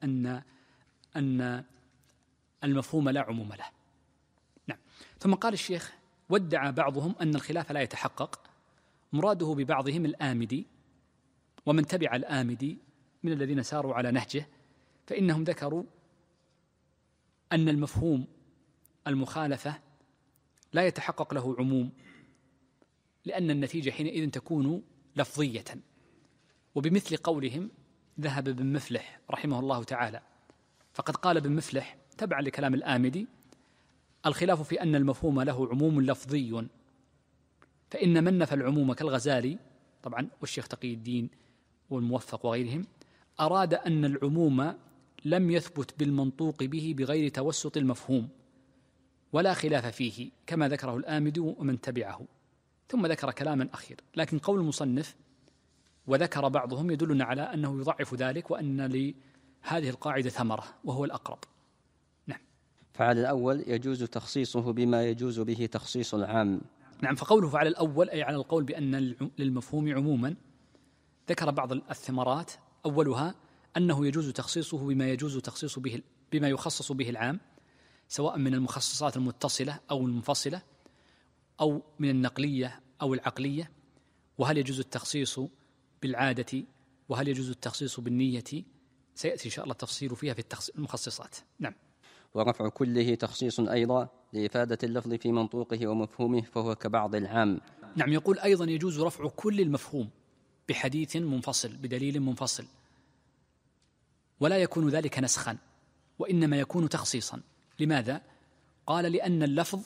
S2: أن المفهوم لا عموم له. نعم. ثم قال الشيخ وادعى بعضهم أن الخلاف لا يتحقق، مراده ببعضهم الآمدي ومن تبع الآمدي من الذين ساروا على نهجه، فإنهم ذكروا أن المفهوم المخالفة لا يتحقق له عموم، لأن النتيجة حينئذ تكون لفظية. وبمثل قولهم ذهب ابن مفلح رحمه الله تعالى، فقد قال ابن مفلح تبعا لكلام الآمدي الخلاف في أن المفهوم له عموم لفظي، فإن من نفى العموم كالغزالي طبعا والشيخ تقي الدين والموفق وغيرهم أراد أن العموم لم يثبت بالمنطوق به بغير توسط المفهوم ولا خلاف فيه كما ذكره الآمد ومن تبعه. ثم ذكر كلاما أخير، لكن قول المصنف وذكر بعضهم يدلنا على أنه يضعف ذلك وأن لهذه القاعدة ثمرة وهو الأقرب. نعم.
S1: فعلى الأول يجوز تخصيصه بما يجوز به تخصيص العام.
S2: نعم، فقوله فعلى الأول أي على القول بأن للمفهوم عموما ذكر بعض الثمرات، أولها أنه يجوز تخصيصه بما يخصص به العام، سواء من المخصصات المتصلة أو المنفصلة أو من النقلية أو العقلية. وهل يجوز التخصيص بالعادة وهل يجوز التخصيص بالنية؟ سيأتي إن شاء الله التفصيل فيها في المخصصات. نعم.
S1: ورفع كله تخصيص أيضا لإفادة اللفظ في منطوقه ومفهومه فهو كبعض العام.
S2: نعم، يقول أيضا يجوز رفع كل المفهوم بحديث منفصل بدليل منفصل، ولا يكون ذلك نسخا وإنما يكون تخصيصا. لماذا؟ قال لأن اللفظ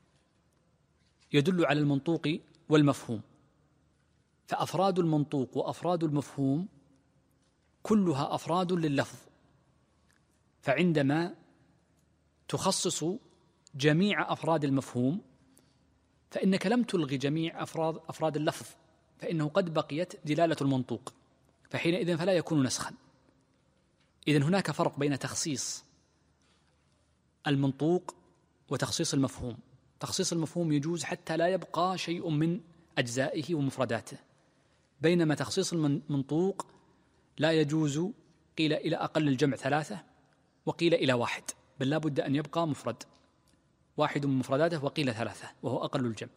S2: يدل على المنطوق والمفهوم، فأفراد المنطوق وأفراد المفهوم كلها أفراد لللفظ، فعندما تخصص جميع أفراد المفهوم فإنك لم تلغي جميع أفراد اللفظ، فإنه قد بقيت دلالة المنطوق، فحينئذ فلا يكون نسخا. إذن هناك فرق بين تخصيص المنطوق وتخصيص المفهوم. تخصيص المفهوم يجوز حتى لا يبقى شيء من أجزائه ومفرداته، بينما تخصيص المنطوق لا يجوز، قيل إلى أقل الجمع 3 وقيل إلى 1، بل لا بد أن يبقى مفرد واحد من مفرداته، وقيل 3 وهو أقل الجمع.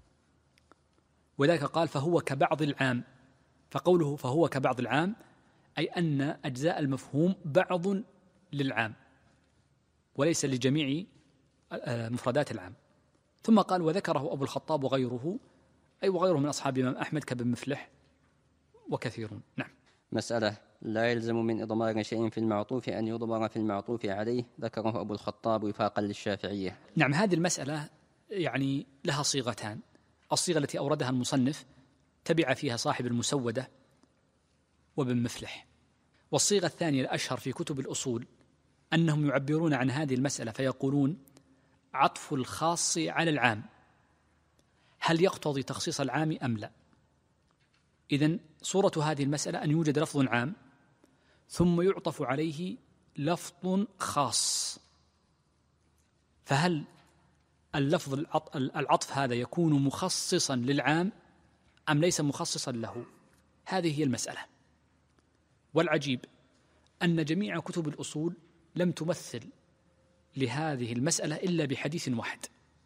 S2: وذلك قال فهو كبعض العام، فقوله فهو كبعض العام أي أن أجزاء المفهوم بعض للعام وليس لجميع مفردات العام. ثم قال وذكره أبو الخطاب وغيره، أي وغيره من أصحاب الإمام أحمد كابن مفلح وكثيرون. نعم.
S1: مسألة لا يلزم من إضمار شيء في المعطوف أن يضمر في المعطوف عليه، ذكره أبو الخطاب وفاقا للشافعية.
S2: نعم، هذه المسألة يعني لها صيغتان. الصيغة التي أوردها المصنف تبع فيها صاحب المسودة وابن مفلح، والصيغة الثانية الأشهر في كتب الأصول أنهم يعبرون عن هذه المسألة فيقولون عطف الخاص على العام هل يقتضي تخصيص العام أم لا؟ إذن صورة هذه المسألة أن يوجد لفظ عام ثم يعطف عليه لفظ خاص، فهل اللفظ العطف هذا يكون مخصصا للعام أم ليس مخصصا له؟ هذه هي المسألة. والعجيب أن جميع كتب الأصول لم تمثل لهذه المسألة إلا بحديث واحد،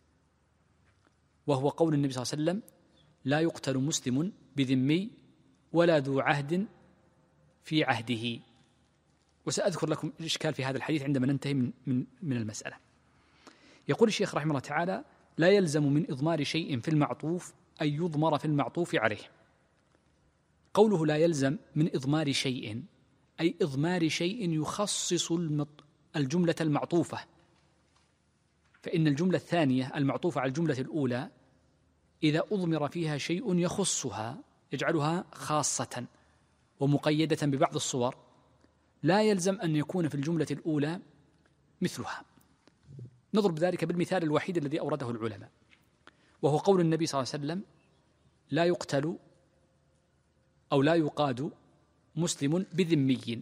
S2: وهو قول النبي صلى الله عليه وسلم لا يقتل مسلم بذمي ولا ذو عهد في عهده. وسأذكر لكم الإشكال في هذا الحديث عندما ننتهي من المسألة. يقول الشيخ رحمه الله تعالى لا يلزم من إضمار شيء في المعطوف أن يضمر في المعطوف عليه. قوله لا يلزم من إضمار شيء أي إضمار شيء يخصص الجملة المعطوفة، فإن الجملة الثانية المعطوفة على الجملة الأولى إذا أضمر فيها شيء يخصها يجعلها خاصة ومقيدة ببعض الصور لا يلزم أن يكون في الجملة الأولى مثلها. نضرب ذلك بالمثال الوحيد الذي أورده العلماء، وهو قول النبي صلى الله عليه وسلم لا يقتل أو لا يقاد مسلم بذمي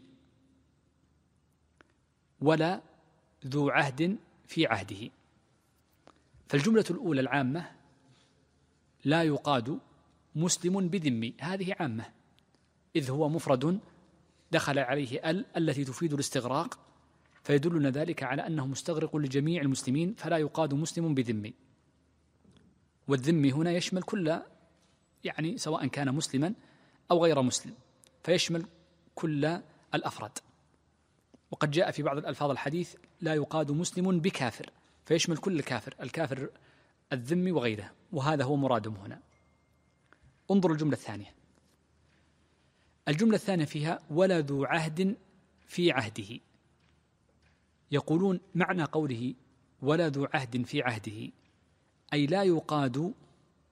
S2: ولا ذو عهد في عهده. فالجملة الأولى العامة لا يقاد مسلم بذمي، هذه عامة إذ هو مفرد دخل عليه التي تفيد الاستغراق، فيدلنا ذلك على أنه مستغرق لجميع المسلمين، فلا يقاد مسلم بذمي. والذمي هنا يشمل كل يعني سواء كان مسلما أو غير مسلم، فيشمل كل الأفراد. وقد جاء في بعض الألفاظ الحديث لا يقاد مسلم بكافر، فيشمل كل الكافر الذمي وغيره، وهذا هو مرادهم هنا. انظروا الجملة الثانية. الجملة الثانية فيها ولا ذو عهد في عهده. يقولون معنى قوله ولا ذو عهد في عهده أي لا يقاد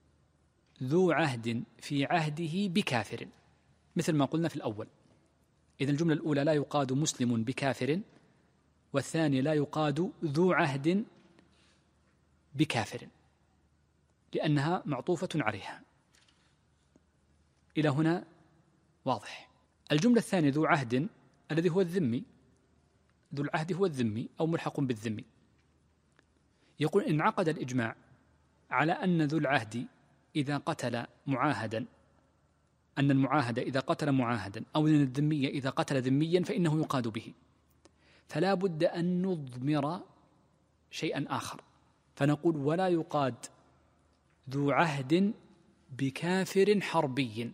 S2: ذو عهد في عهده بكافر، مثل ما قلنا في الأول. إذن الجملة الأولى لا يقاد مسلم بكافر، والثانية لا يقاد ذو عهد بكافر، لأنها معطوفة عليها. إلى هنا واضح. الجملة الثانية ذو عهد الذي هو الذمي، ذو العهد هو الذمي أو ملحق بالذمي. يقول إن عقد الإجماع على أن ذو العهد إذا قتل معاهدا، أن المعاهد إذا قتل معاهدا، أو أن الذمي إذا قتل ذميا فإنه يقاد به، فلا بد أن نضمر شيئا آخر، فنقول ولا يقاد ذو عهد بكافر حربي،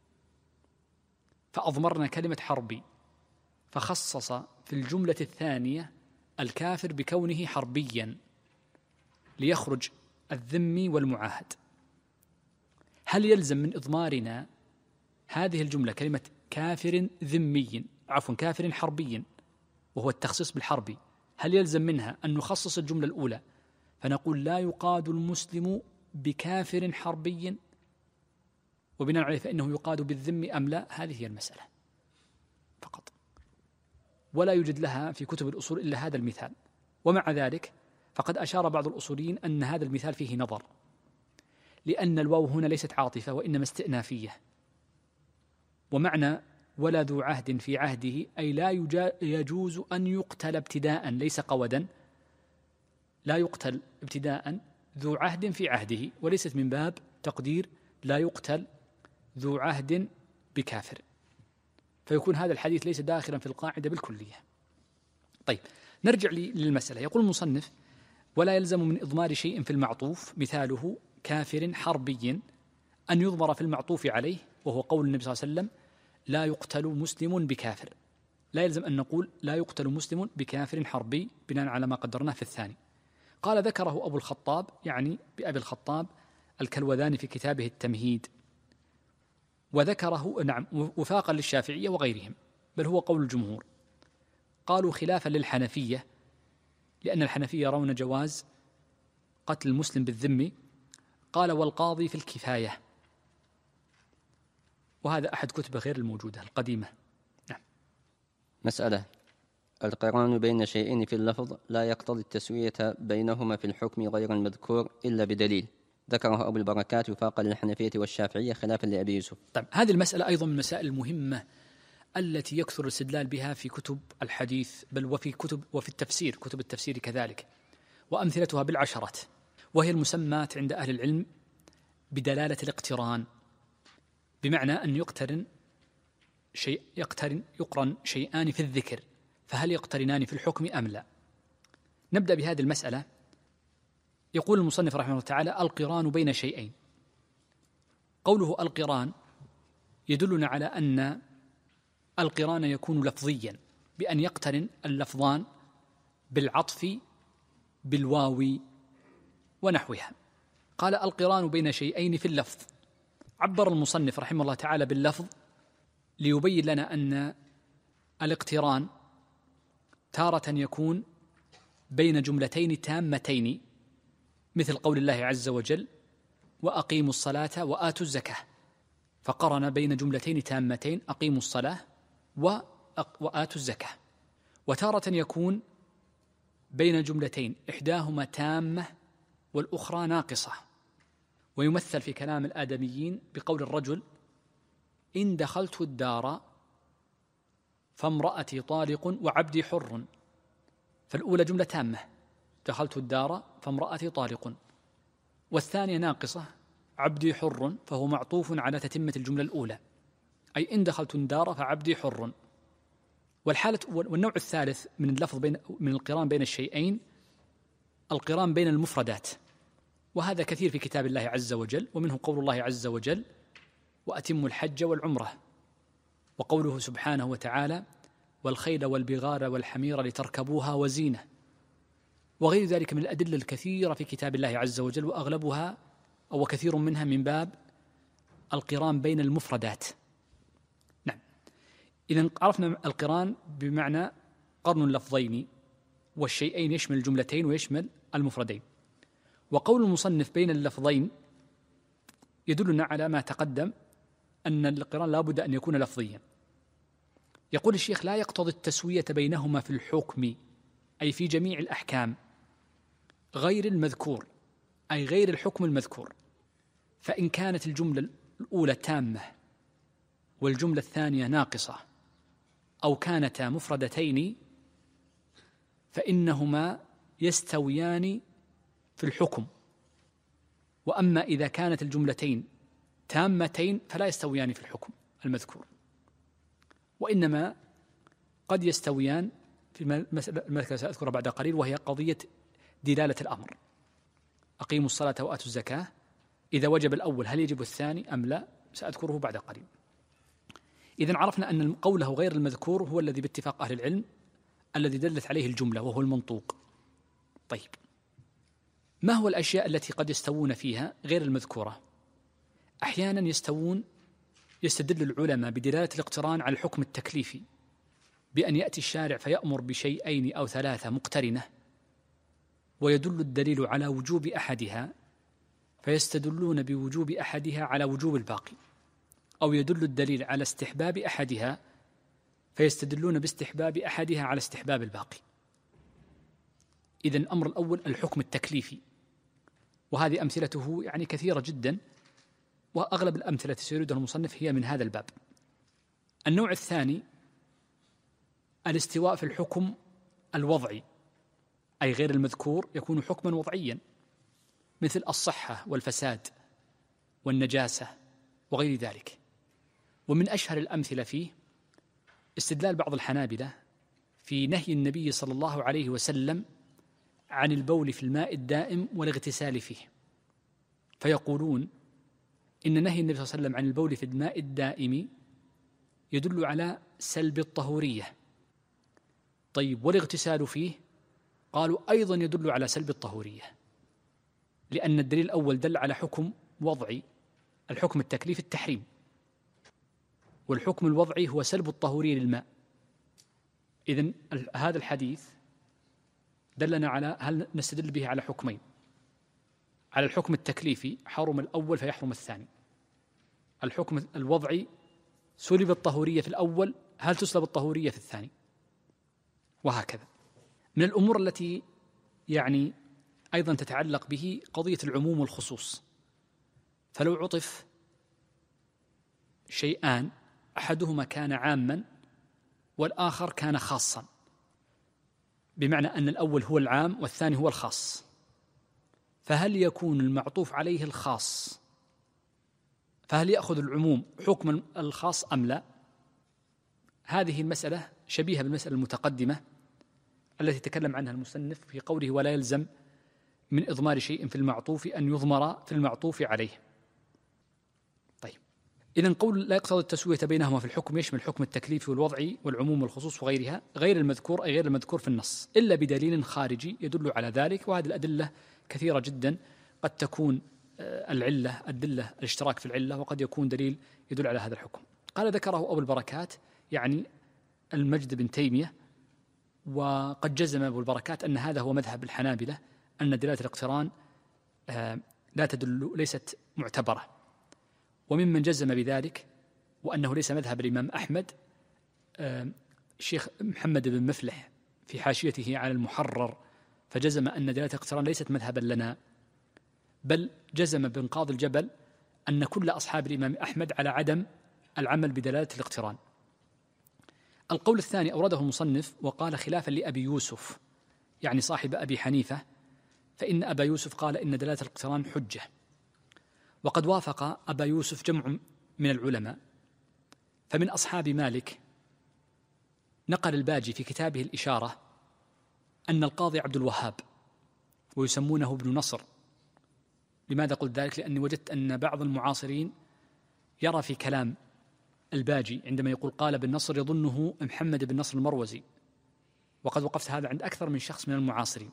S2: فأضمرنا كلمة حربي، فخصص في الجملة الثانية الكافر بكونه حربيا ليخرج الذمي والمعاهد. هل يلزم من إضمارنا هذه الجملة كلمة كافر ذمي، كافر حربي، وهو التخصيص بالحربي، هل يلزم منها أن نخصص الجملة الأولى فنقول لا يقاد المسلم بكافر حربي وبناء عليه فإنه يقاد بالذم أم لا؟ هذه هي المسألة فقط، ولا يوجد لها في كتب الأصول إلا هذا المثال. ومع ذلك فقد أشار بعض الأصوليين أن هذا المثال فيه نظر، لأن الواو هنا ليست عاطفة وإنما استئنافية، ومعنى ولا ذو عهد في عهده أي لا يجوز أن يقتل ابتداء، ليس قودا، لا يقتل ابتداء ذو عهد في عهده، وليست من باب تقدير لا يقتل ذو عهد بكافر، فيكون هذا الحديث ليس داخلا في القاعدة بالكلية. طيب نرجع للمسألة. يقول المصنف ولا يلزم من إضمار شيء في المعطوف، مثاله كافر حربي، أن يضمر في المعطوف عليه، وهو قول النبي صلى الله عليه وسلم لا يقتل مسلم بكافر، لا يلزم أن نقول لا يقتل مسلم بكافر حربي بناء على ما قدرناه في الثاني. قال ذكره أبو الخطاب، يعني بأبي الخطاب الكلوذاني في كتابه التمهيد، وذكره وفاقا للشافعية وغيرهم، بل هو قول الجمهور. قالوا خلافا للحنفية، لأن الحنفية يرون جواز قتل المسلم بالذم. قال والقاضي في الكفاية، وهذا أحد كتب غير الموجودة القديمة. نعم.
S1: مسألة: القران بين شيئين في اللفظ لا يقتضي التسوية بينهما في الحكم غير المذكور إلا بدليل، ذكره أبو البركات وفاق للحنفية والشافعية خلافا لأبي يوسف.
S2: طيب هذه المسألة أيضا من المسائل المهمة التي يكثر الاستدلال بها في كتب الحديث، بل وفي التفسير، كتب التفسير كذلك، وأمثلتها بالعشرات، وهي المسمات عند أهل العلم بدلالة الاقتران، بمعنى أن يقرن شيئان في الذكر، فهل يقترنان في الحكم أم لا؟ نبدأ بهذه المسألة. يقول المصنف رحمه الله تعالى القران بين شيئين. قوله القران يدلنا على أن القران يكون لفظيا، بأن يقترن اللفظان بالعطف بالواو ونحوها. قال القران بين شيئين في اللفظ. عبر المصنف رحمه الله تعالى باللفظ ليبين لنا أن الاقتران تارة يكون بين جملتين تامتين، مثل قول الله عز وجل وأقيموا الصلاة وآتوا الزكاة، فقرن بين جملتين تامتين أقيموا الصلاة وآتوا الزكاة. وتارة يكون بين جملتين إحداهما تامة والأخرى ناقصة، ويمثل في كلام الآدميين بقول الرجل إن دخلت الدار فامرأتي طالق وعبدي حر، فالأولى جملة تامة دخلت الدار فامرأتي طالق، والثانية ناقصة عبدي حر، فهو معطوف على تتمة الجملة الأولى، أي إن دخلت الدار فعبدي حر. والنوع الثالث من اللفظ من القران بين الشيئين القران بين المفردات، وهذا كثير في كتاب الله عز وجل، ومنه قول الله عز وجل وأتموا الحج والعمرة، وقوله سبحانه وتعالى والخيل والبغال والحمير لتركبوها وزينة، وغير ذلك من الأدلة الكثيرة في كتاب الله عز وجل، وأغلبها أو كثير منها من باب القران بين المفردات. نعم. إذن عرفنا القران بمعنى قرن اللفظين، والشيئين يشمل الجملتين ويشمل المفردين. وقول المصنف بين اللفظين يدلنا على ما تقدم أن القران لا بد أن يكون لفظيا، يقول الشيخ: لا يقتضي التسوية بينهما في الحكم، أي في جميع الأحكام، غير المذكور، أي غير الحكم المذكور. فإن كانت الجملة الأولى تامة والجملة الثانية ناقصة، أو كانتا مفردتين، فإنهما يستويان في الحكم. وأما إذا كانت الجملتين تامتين فلا يستويان في الحكم المذكور، وإنما قد يستويان في المسألة سأذكرها بعد قليل، وهي قضية دلالة الأمر: أقيموا الصلاة وآتوا الزكاة، إذا وجب الأول هل يجب الثاني أم لا؟ سأذكره بعد قليل. إذن عرفنا أن قوله غير المذكور هو الذي باتفاق أهل العلم الذي دلت عليه الجملة، وهو المنطوق. طيب، ما هو الأشياء التي قد يستوون فيها غير المذكورة؟ أحيانا يستدل العلماء بدلالة الاقتران على الحكم التكليفي، بأن يأتي الشارع فيأمر بشيئين أو ثلاثة مقترنة، ويدل الدليل على وجوب أحدها فيستدلون بوجوب أحدها على وجوب الباقي، أو يدل الدليل على استحباب أحدها فيستدلون باستحباب أحدها على استحباب الباقي. إذن الأمر الأول الحكم التكليفي، وهذه أمثلته يعني كثيرة جدا، وأغلب الأمثلة التي سيردها المصنف هي من هذا الباب. النوع الثاني الاستواء في الحكم الوضعي، أي غير المذكور يكون حكما وضعيا، مثل الصحة والفساد والنجاسة وغير ذلك. ومن أشهر الأمثلة فيه استدلال بعض الحنابلة في نهي النبي صلى الله عليه وسلم عن البول في الماء الدائم والاغتسال فيه، فيقولون إن نهي النبي صلى الله عليه وسلم عن البول في الماء الدائم يدل على سلب الطهورية. طيب، والاغتسال فيه قالوا أيضا يدل على سلب الطهورية، لأن الدليل الأول دل على حكم وضعي، الحكم التكليف التحريم، والحكم الوضعي هو سلب الطهورية للماء. إذن هذا الحديث دلنا على، هل نستدل به على حكمين: على الحكم التكليفي حرم الأول فيحرم الثاني، الحكم الوضعي سلب الطهورية في الأول هل تسلب الطهورية في الثاني، وهكذا. من الأمور التي يعني أيضا تتعلق به قضية العموم والخصوص، فلو عطف شيئان أحدهما كان عاما والآخر كان خاصا، بمعنى أن الأول هو العام والثاني هو الخاص، فهل يكون المعطوف عليه الخاص، فهل يأخذ العموم حكم الخاص أم لا؟ هذه المسألة شبيهة بالمسألة المتقدمة التي تكلم عنها المصنف في قوله: ولا يلزم من إضمار شيء في المعطوف أن يضمر في المعطوف عليه. طيب، إذن قول لا يقتضي التسوية بينهما في الحكم يشمل الحكم التكليفي والوضعي والعموم والخصوص وغيرها، غير المذكور أي غير المذكور في النص، إلا بدليل خارجي يدل على ذلك. وهذه الأدلة كثيرة جدا، قد تكون العلة الدلة الاشتراك في العلة، وقد يكون دليل يدل على هذا الحكم. قال ذكره أبو البركات يعني المجد بن تيمية، وقد جزم أبو البركات أن هذا هو مذهب الحنابلة، أن دلالة الاقتران لا تدل، ليست معتبرة. وممن جزم بذلك وأنه ليس مذهب الإمام أحمد الشيخ محمد بن مفلح في حاشيته على المحرر، فجزم أن دلالة الاقتران ليست مذهبا لنا، بل جزم بن قاضي الجبل أن كل أصحاب الإمام أحمد على عدم العمل بدلالة الاقتران. القول الثاني أورده المصنف وقال خلافا لأبي يوسف، يعني صاحب أبي حنيفة، فإن أبا يوسف قال إن دلالة الاقتران حجة. وقد وافق أبا يوسف جمع من العلماء، فمن أصحاب مالك نقل الباجي في كتابه الإشارة أن القاضي عبد الوهاب، ويسمونه ابن نصر. لماذا قلت ذلك؟ لأني وجدت أن بعض المعاصرين يرى في كلام الباجي عندما يقول قال ابن نصر يظنه محمد بن نصر المروزي، وقد وقفت هذا عند أكثر من شخص من المعاصرين.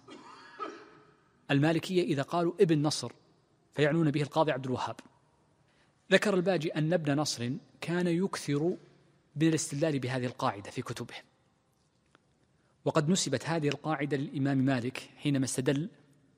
S2: المالكية إذا قالوا ابن نصر فيعنون به القاضي عبد الوهاب. ذكر الباجي أن ابن نصر كان يكثر بالاستدلال بهذه القاعدة في كتبه، وقد نسبت هذه القاعدة للإمام مالك حينما استدل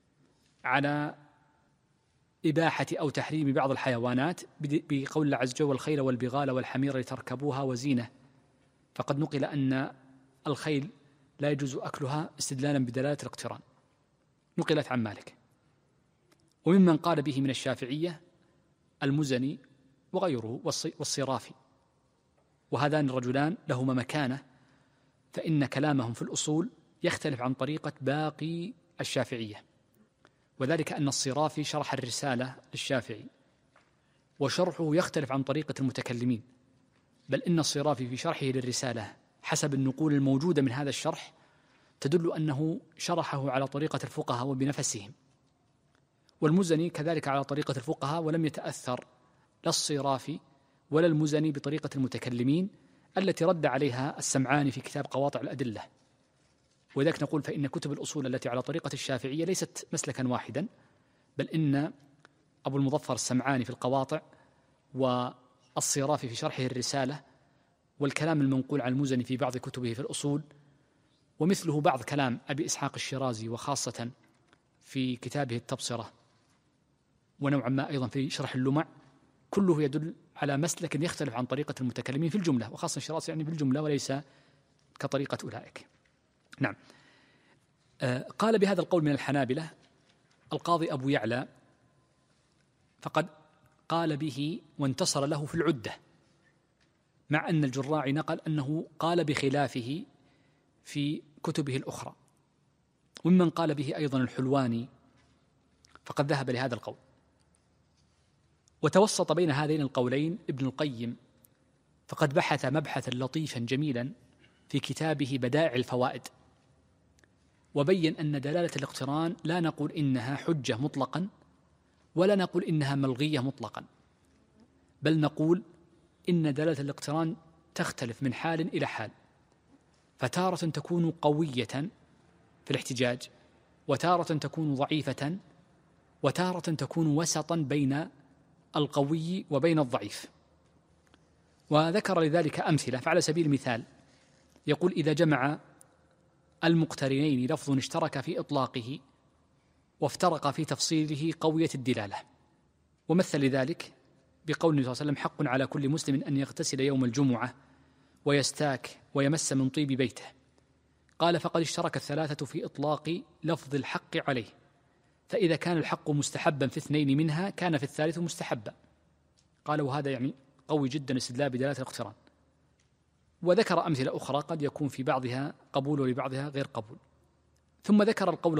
S2: على إباحة أو تحريم بعض الحيوانات بقول الله عز وجل: والخيل والبغال والحمير لتركبوها وزينة، فقد نقل أن الخيل لا يجوز أكلها استدلالا بدلالة الاقتران، نقلت عن مالك. وممن قال به من الشافعية المزني وغيره والصرافي، وهذان الرجلان لهما مكانة، فإن كلامهم في الأصول يختلف عن طريقة باقي الشافعية، وذلك أن الصرافي شرح الرسالة للشافعي وشرحه يختلف عن طريقة المتكلمين، بل إن الصرافي في شرحه للرسالة حسب النقول الموجودة من هذا الشرح تدل أنه شرحه على طريقة الفقهاء وبنفسهم، والمزني كذلك على طريقة الفقهاء، ولم يتأثر لا الصرافي ولا المزني بطريقة المتكلمين التي رد عليها السمعاني في كتاب قواطع الأدلة. ولذلك نقول فإن كتب الأصول التي على طريقة الشافعية ليست مسلكا واحدا، بل إن أبو المظفر السمعاني في القواطع والصرافي في شرحه الرسالة والكلام المنقول عن المزني في بعض كتبه في الأصول، ومثله بعض كلام أبي إسحاق الشيرازي وخاصة في كتابه التبصرة، ونوعا ما أيضا في شرح اللمع، كله يدل على مسلك يختلف عن طريقة المتكلمين في الجملة، وخاصة الشيرازي يعني في الجملة وليس كطريقة أولئك. نعم. قال بهذا القول من الحنابلة القاضي أبو يعلى، فقد قال به وانتصر له في العدة، مع أن الجراعي نقل أنه قال بخلافه في كتبه الأخرى. وممن قال به أيضا الحلواني، فقد ذهب لهذا القول. وتوسط بين هذين القولين ابن القيم، فقد بحث مبحثا لطيفا جميلا في كتابه بدائع الفوائد، وبين أن دلالة الاقتران لا نقول إنها حجة مطلقا، ولا نقول إنها ملغية مطلقا، بل نقول إن دلالة الاقتران تختلف من حال إلى حال، فتارة تكون قوية في الاحتجاج، وتارة تكون ضعيفة، وتارة تكون وسطا بين القوي وبين الضعيف. وذكر لذلك أمثلة، فعلى سبيل المثال يقول إذا جمع المقترنين لفظ اشترك في إطلاقه وافترق في تفصيله قوية الدلالة، ومثل ذلك بقول النبي صلى الله عليه وسلم حق على كل مسلم أن يغتسل يوم الجمعة ويستاك ويمس من طيب بيته، قال فقد اشترك الثلاثة في إطلاق لفظ الحق عليه، فإذا كان الحق مستحبا في اثنين منها كان في الثالث مستحبا. قال وهذا يعني قوي جدا استدلال بدلالة الاقتران. وذكر أمثلة أخرى قد يكون في بعضها قبول ولبعضها غير قبول. ثم ذكر القول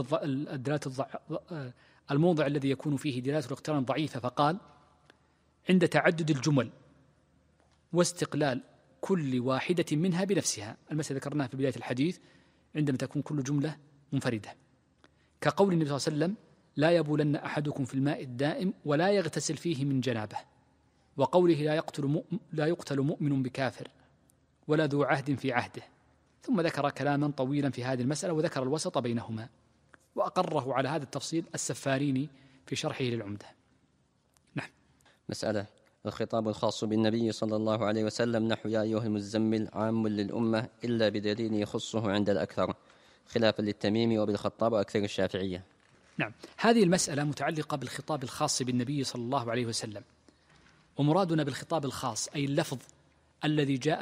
S2: الموضع الذي يكون فيه دلالة الاقتران ضعيفة، فقال عند تعدد الجمل واستقلال كل واحدة منها بنفسها، المسألة ذكرناها في بداية الحديث عندما تكون كل جملة منفردة، كقول النبي صلى الله عليه وسلم لا يبولن أحدكم في الماء الدائم ولا يغتسل فيه من جنابه، وقوله لا يقتل مؤمن بكافر ولا ذو عهد في عهده. ثم ذكر كلاما طويلا في هذه المسألة، وذكر الوسط بينهما، وأقره على هذا التفصيل السفاريني في شرحه للعمدة. نعم.
S1: مسألة: الخطاب الخاص بالنبي صلى الله عليه وسلم نحو يا أيها المزمل عام للأمة إلا بدليل يخصه عند الأكثر، خلافا للتميمي وبالخطاب وأكثر الشافعية.
S2: نعم. هذه المسألة متعلقة بالخطاب الخاص بالنبي صلى الله عليه وسلم، ومرادنا بالخطاب الخاص أي اللفظ الذي جاء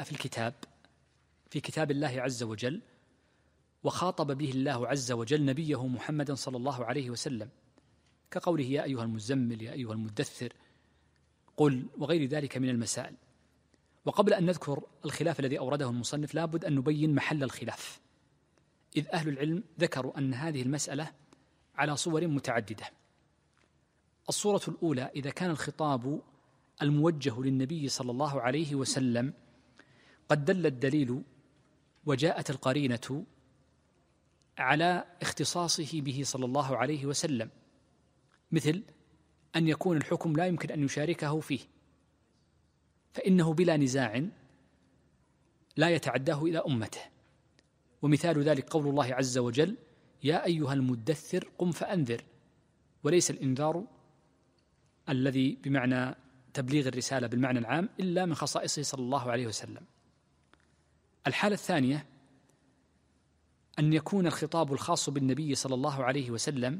S2: في كتاب الله عز وجل وخاطب به الله عز وجل نبيه محمدا صلى الله عليه وسلم، كقوله يا أيها المزمل يا أيها المدثر قل، وغير ذلك من المسائل. وقبل أن نذكر الخلاف الذي أورده المصنف لابد أن نبين محل الخلاف، إذ أهل العلم ذكروا أن هذه المسألة على صور متعددة. الصورة الأولى إذا كان الخطاب الموجه للنبي صلى الله عليه وسلم قد دل الدليل وجاءت القرينة على اختصاصه به صلى الله عليه وسلم، مثل أن يكون الحكم لا يمكن أن يشاركه فيه، فإنه بلا نزاع لا يتعداه إلى أمته. ومثال ذلك قول الله عز وجل يا أيها المدثر قم فأنذر، وليس الإنذار الذي بمعنى تبليغ الرسالة بالمعنى العام إلا من خصائصه صلى الله عليه وسلم. الحالة الثانية أن يكون الخطاب الخاص بالنبي صلى الله عليه وسلم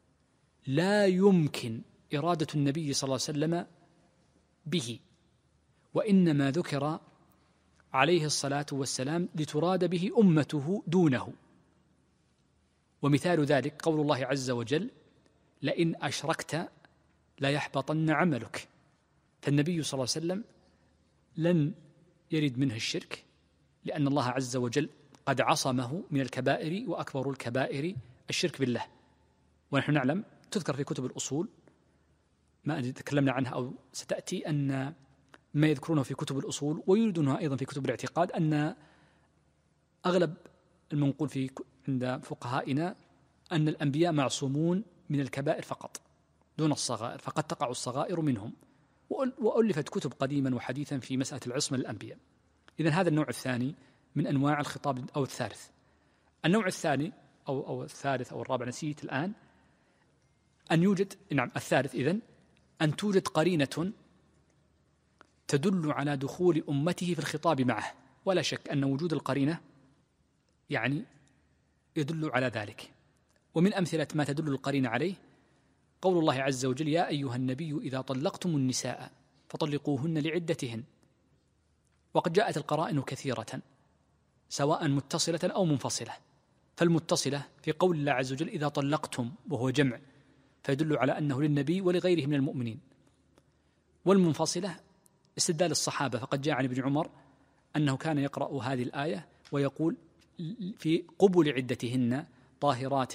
S2: لا يمكن إرادة النبي صلى الله عليه وسلم به، وإنما ذكر عليه الصلاة والسلام لتراد به أمته دونه. ومثال ذلك قول الله عز وجل: لئن أشركت ليحبطن عملك. فالنبي صلى الله عليه وسلم لن يرد منه الشرك، لأن الله عز وجل قد عصمه من الكبائر، وأكبر الكبائر الشرك بالله. ونحن نعلم تذكر في كتب الأصول، ما تكلمنا عنها أو ستأتي، أن ما يذكرونه في كتب الأصول ويريدونها أيضا في كتب الاعتقاد أن أغلب المنقول عند فقهائنا أن الأنبياء معصومون من الكبائر فقط دون الصغائر، فقد تقع الصغائر منهم، وألفت كتب قديما وحديثا في مسألة العصمة للأنبياء. إذن هذا النوع الثاني من أنواع الخطاب، أو الثالث. النوع الثاني أو الثالث أو الرابع نسيت الآن، أن يوجد، نعم الثالث إذن، أن توجد قرينة تدل على دخول أمته في الخطاب معه. ولا شك أن وجود القرينة يعني يدل على ذلك. ومن أمثلة ما تدل القرينة عليه قول الله عز وجل: يا أيها النبي إذا طلقتم النساء فطلقوهن لعدتهن. وقد جاءت القرائن كثيرة سواء متصلة أو منفصلة. فالمتصلة في قول الله عز وجل: إذا طلقتم، وهو جمع، فيدل على أنه للنبي ولغيره من المؤمنين. والمنفصلة استدلال الصحابة، فقد جاء عن ابن عمر أنه كان يقرأ هذه الآية ويقول في قبل عدتهن طاهرات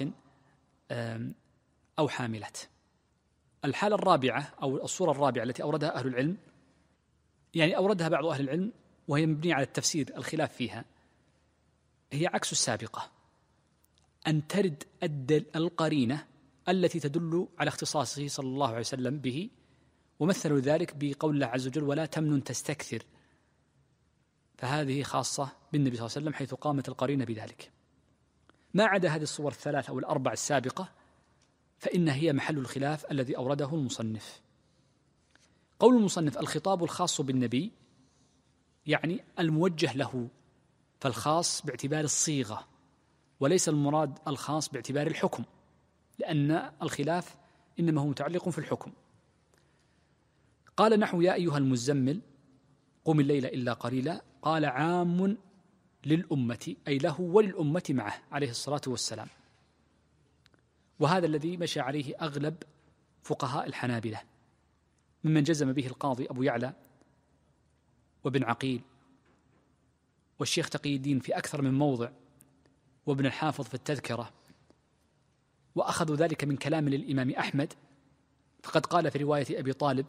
S2: أو حاملات. الحالة الرابعة أو الصورة الرابعة التي أوردها أهل العلم، يعني أوردها بعض أهل العلم وهي مبنية على التفسير الخلاف فيها، هي عكس السابقة، أن ترد القرينة التي تدل على اختصاصه صلى الله عليه وسلم به، ومثلوا ذلك بقول الله عز وجل: ولا تمنن تستكثر. فهذه خاصة بالنبي صلى الله عليه وسلم حيث قامت القرينة بذلك. ما عدا هذه الصور الثلاثة أو الأربع السابقة فإن هي محل الخلاف الذي أورده المصنف. قول المصنف: الخطاب الخاص بالنبي، يعني الموجه له، فالخاص باعتبار الصيغة وليس المراد الخاص باعتبار الحكم، لأن الخلاف إنما هو متعلق في الحكم. قال نحو: يا أيها المزمل قم الليل إلا قليلا، قال عام للأمة، أي له وللأمة معه عليه الصلاة والسلام. وهذا الذي مشى عليه أغلب فقهاء الحنابلة، ممن جزم به القاضي أبو يعلى وابن عقيل والشيخ تقي الدين في أكثر من موضع، وابن الحافظ في التذكرة. وأخذوا ذلك من كلام للإمام أحمد، فقد قال في رواية أبي طالب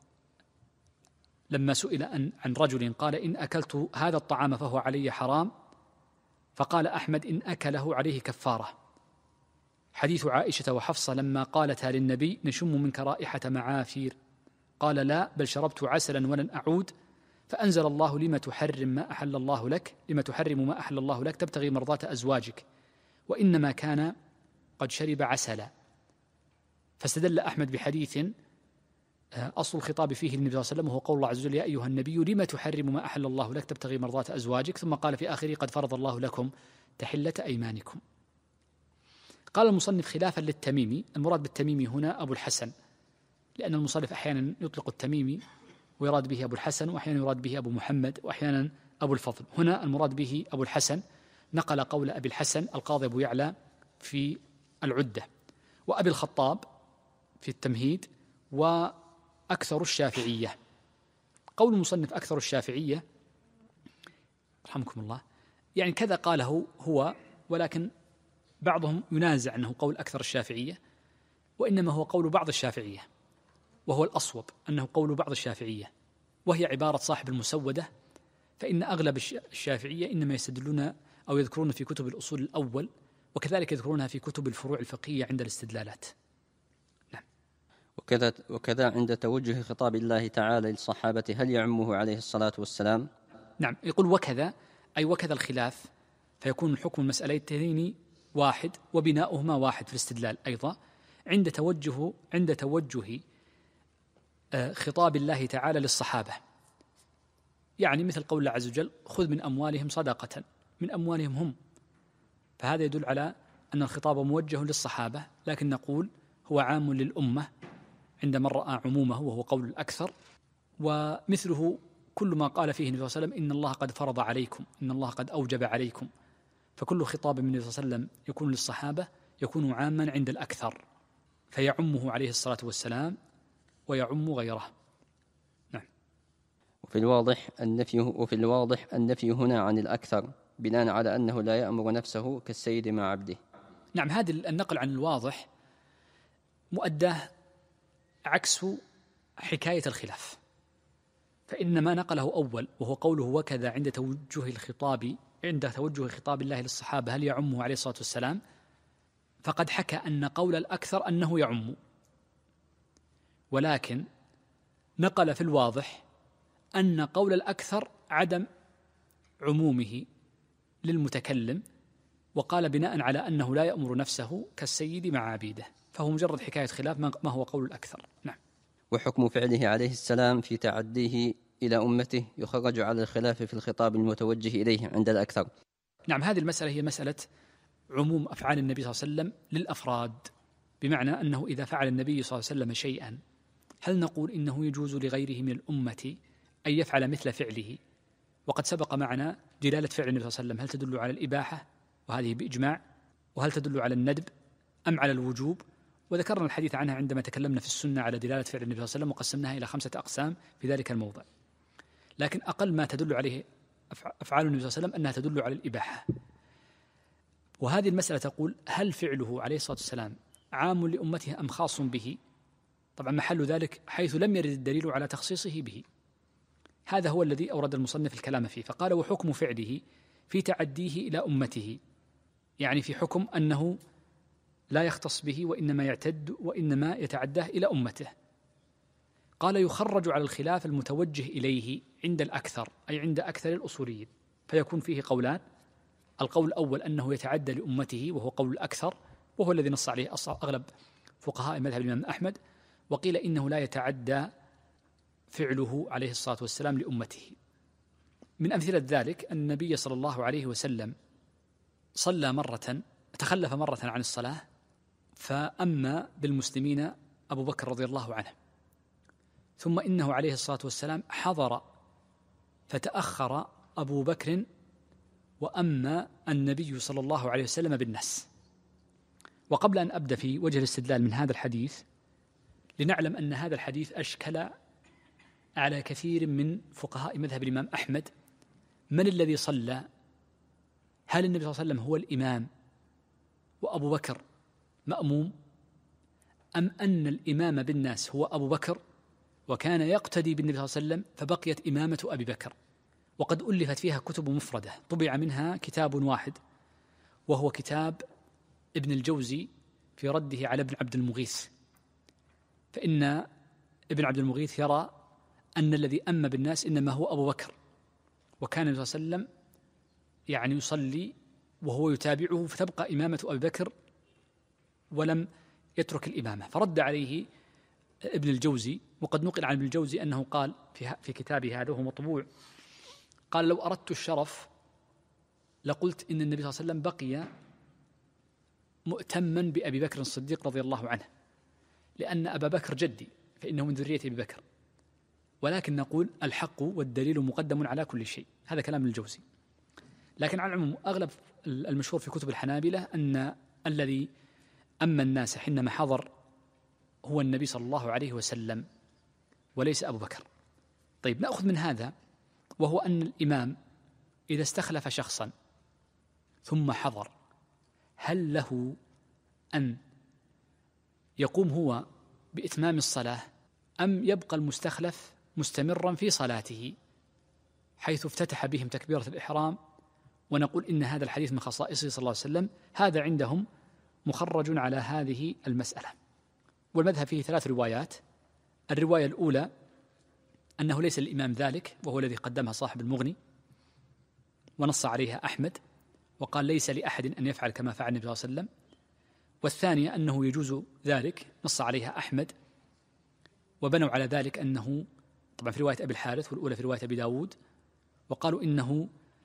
S2: لما سئل عن رجل قال: إن أكلت هذا الطعام فهو علي حرام، فقال أحمد: إن أكله عليه كفارة. حديث عائشة وحفصة لما قالتا للنبي: نشم منك رائحة معافير، قال: لا، بل شربت عسلا ولن أعود. فأنزل الله: لما تحرم ما أحل الله لك، لما تحرم ما أحل الله لك تبتغي مرضات أزواجك، وإنما كان قد شرب عسلا. فاستدل أحمد بحديث أصل الخطاب فيه للنبي صلى الله عليه وسلم، وهو قول الله عز وجل: يا أيها النبي لما تحرم ما أحل الله لك تبتغي مرضات أزواجك، ثم قال في آخره: قد فرض الله لكم تحلة أيمانكم. قال المصنف: خلافا للتميمي، المراد بالتميمي هنا أبو الحسن، لأن المصنف أحيانا يطلق التميمي ويراد به أبو الحسن، وأحيانا يراد به أبو محمد، وأحيانا أبو الفضل. هنا المراد به أبو الحسن، نقل قول أبي الحسن القاضي أبو يعلى في العدة، وأبي الخطاب في التمهيد، وأكثر الشافعية. قول المصنف أكثر الشافعية رحمكم الله، يعني كذا قاله هو، ولكن بعضهم ينازع أنه قول أكثر الشافعية، وإنما هو قول بعض الشافعية، وهو الأصوب أنه قول بعض الشافعية، وهي عبارة صاحب المسودة. فإن أغلب الشافعية إنما يستدلون أو يذكرون في كتب الأصول الأول، وكذلك يذكرونها في كتب الفروع الفقهية عند الاستدلالات. نعم.
S1: وكذا عند توجه خطاب الله تعالى للصحابة هل يعمه عليه الصلاة والسلام؟
S2: نعم، يقول وكذا، أي وكذا الخلاف، فيكون حكم المسألتين واحد وبناؤهما واحد في الاستدلال أيضا، عند توجه خطاب الله تعالى للصحابة، يعني مثل قول الله عز وجل: خذ من أموالهم صدقة، من أموالهم هم، فهذا يدل على أن الخطاب موجه للصحابة، لكن نقول هو عام للأمة عندما رأى عمومه، وهو قول الأكثر. ومثله كل ما قال فيه النبي صلى الله عليه وسلم إن الله قد فرض عليكم، إن الله قد أوجب عليكم، فكل خطاب من النبي صلى الله عليه وسلم يكون للصحابة يكون عاما عند الأكثر، فيعمه عليه الصلاة والسلام ويعم غيره. نعم.
S1: وفي الواضح النفي هنا عن الأكثر بناء على أنه لا يأمر نفسه كالسيد مع عبده.
S2: نعم، هذا النقل عن الواضح مؤداه عكس حكاية الخلاف، فإن ما نقله أول وهو قوله وكذا عند توجه خطاب الله للصحابة هل يعمه عليه الصلاة والسلام، فقد حكى أن قول الأكثر أنه يعم، ولكن نقل في الواضح أن قول الأكثر عدم عمومه للمتكلم، وقال بناء على أنه لا يأمر نفسه كالسيد مع عبيده، فهو مجرد حكاية خلاف ما هو قول الأكثر. نعم.
S1: وحكم فعله عليه السلام في تعديه إلى أمته يخرج على الخلاف في الخطاب المتوجه إليه عند الأكثر.
S2: نعم، هذه المسألة هي مسألة عموم أفعال النبي صلى الله عليه وسلم للأفراد، بمعنى أنه إذا فعل النبي صلى الله عليه وسلم شيئا هل نقول إنه يجوز لغيره من الأمة أن يفعل مثل فعله؟ وقد سبق معنا دلالة فعل النبي صلى الله عليه وسلم هل تدل على الإباحة وهذه بإجماع، وهل تدل على الندب أم على الوجوب، وذكرنا الحديث عنها عندما تكلمنا في السنة على دلالة فعل النبي صلى الله عليه وسلم وقسمناها إلى 5 أقسام في ذلك الموضع. لكن أقل ما تدل عليه أفعال النبي صلى الله عليه وسلم أنها تدل على الإباحة. وهذه المسألة تقول هل فعله عليه الصلاة والسلام عام لأمته أم خاص به؟ طبعا محل ذلك حيث لم يرد الدليل على تخصيصه به، هذا هو الذي أورد المصنف الكلام فيه، فقال وحكم فعله في تعديه إلى أمته، يعني في حكم أنه لا يختص به وإنما يتعداه إلى أمته. قال يخرج على الخلاف المتوجه إليه عند الأكثر، أي عند أكثر الأصوليين، فيكون فيه قولان: القول الأول أنه يتعدى لأمته وهو قول الأكثر، وهو الذي نص عليه أغلب فقهاء مذهب الإمام أحمد، وقيل إنه لا يتعدى فعله عليه الصلاة والسلام لأمته. من أمثلة ذلك أن النبي صلى الله عليه وسلم تخلف مرة عن الصلاة، فأما بالمسلمين أبو بكر رضي الله عنه، ثم إنه عليه الصلاة والسلام حضر فتأخر أبو بكر وأما النبي صلى الله عليه وسلم بالناس. وقبل أن أبدأ في وجه الاستدلال من هذا الحديث، لنعلم أن هذا الحديث أشكل على كثير من فقهاء مذهب الإمام أحمد. من الذي صلى؟ هل النبي صلى الله عليه وسلم هو الإمام وأبو بكر مأموم، أم أن الإمام بالناس هو أبو بكر وكان يقتدي بالنبي صلى الله عليه وسلم فبقيت إمامة أبي بكر؟ وقد ألفت فيها كتب مفردة، طبع منها كتاب واحد وهو كتاب ابن الجوزي في رده على ابن عبد المغيث، فإن ابن عبد المغيث يرى أن الذي أم بالناس إنما هو أبو بكر، وكان النبي صلى الله عليه وسلم يعني يصلي وهو يتابعه، فتبقى إمامة أبي بكر ولم يترك الإمامة. فرد عليه ابن الجوزي، وقد نقل عن ابن الجوزي أنه قال في كتابه هذا وهو مطبوع، قال: لو أردت الشرف لقلت إن النبي صلى الله عليه وسلم بقي مؤتما بأبي بكر الصديق رضي الله عنه، لأن أبا بكر جدي فإنه من ذرية أبي بكر، ولكن نقول الحق والدليل مقدم على كل شيء. هذا كلام الجوزي. لكن على العموم أغلب المشهور في كتب الحنابلة أن الذي أما الناس حينما حضر هو النبي صلى الله عليه وسلم وليس أبو بكر. طيب، نأخذ من هذا وهو أن الإمام إذا استخلف شخصا ثم حضر، هل له أن يقوم هو بإتمام الصلاة أم يبقى المستخلف مستمرا في صلاته حيث افتتح بهم تكبيرة الإحرام؟ ونقول إن هذا الحديث من خصائصه صلى الله عليه وسلم. هذا عندهم مخرج على هذه المسألة، والمذهب فيه 3 روايات. الرواية الأولى أنه ليس الإمام ذلك، وهو الذي قدمها صاحب المغني ونص عليها أحمد وقال ليس لأحد أن يفعل كما فعل النبي صلى الله عليه وسلم. والثانية أنه يجوز ذلك، نص عليها أحمد، وبنوا على ذلك أنه طبعا في رواية أبي الحارث، والأولى في رواية أبي داود، وقالوا إنه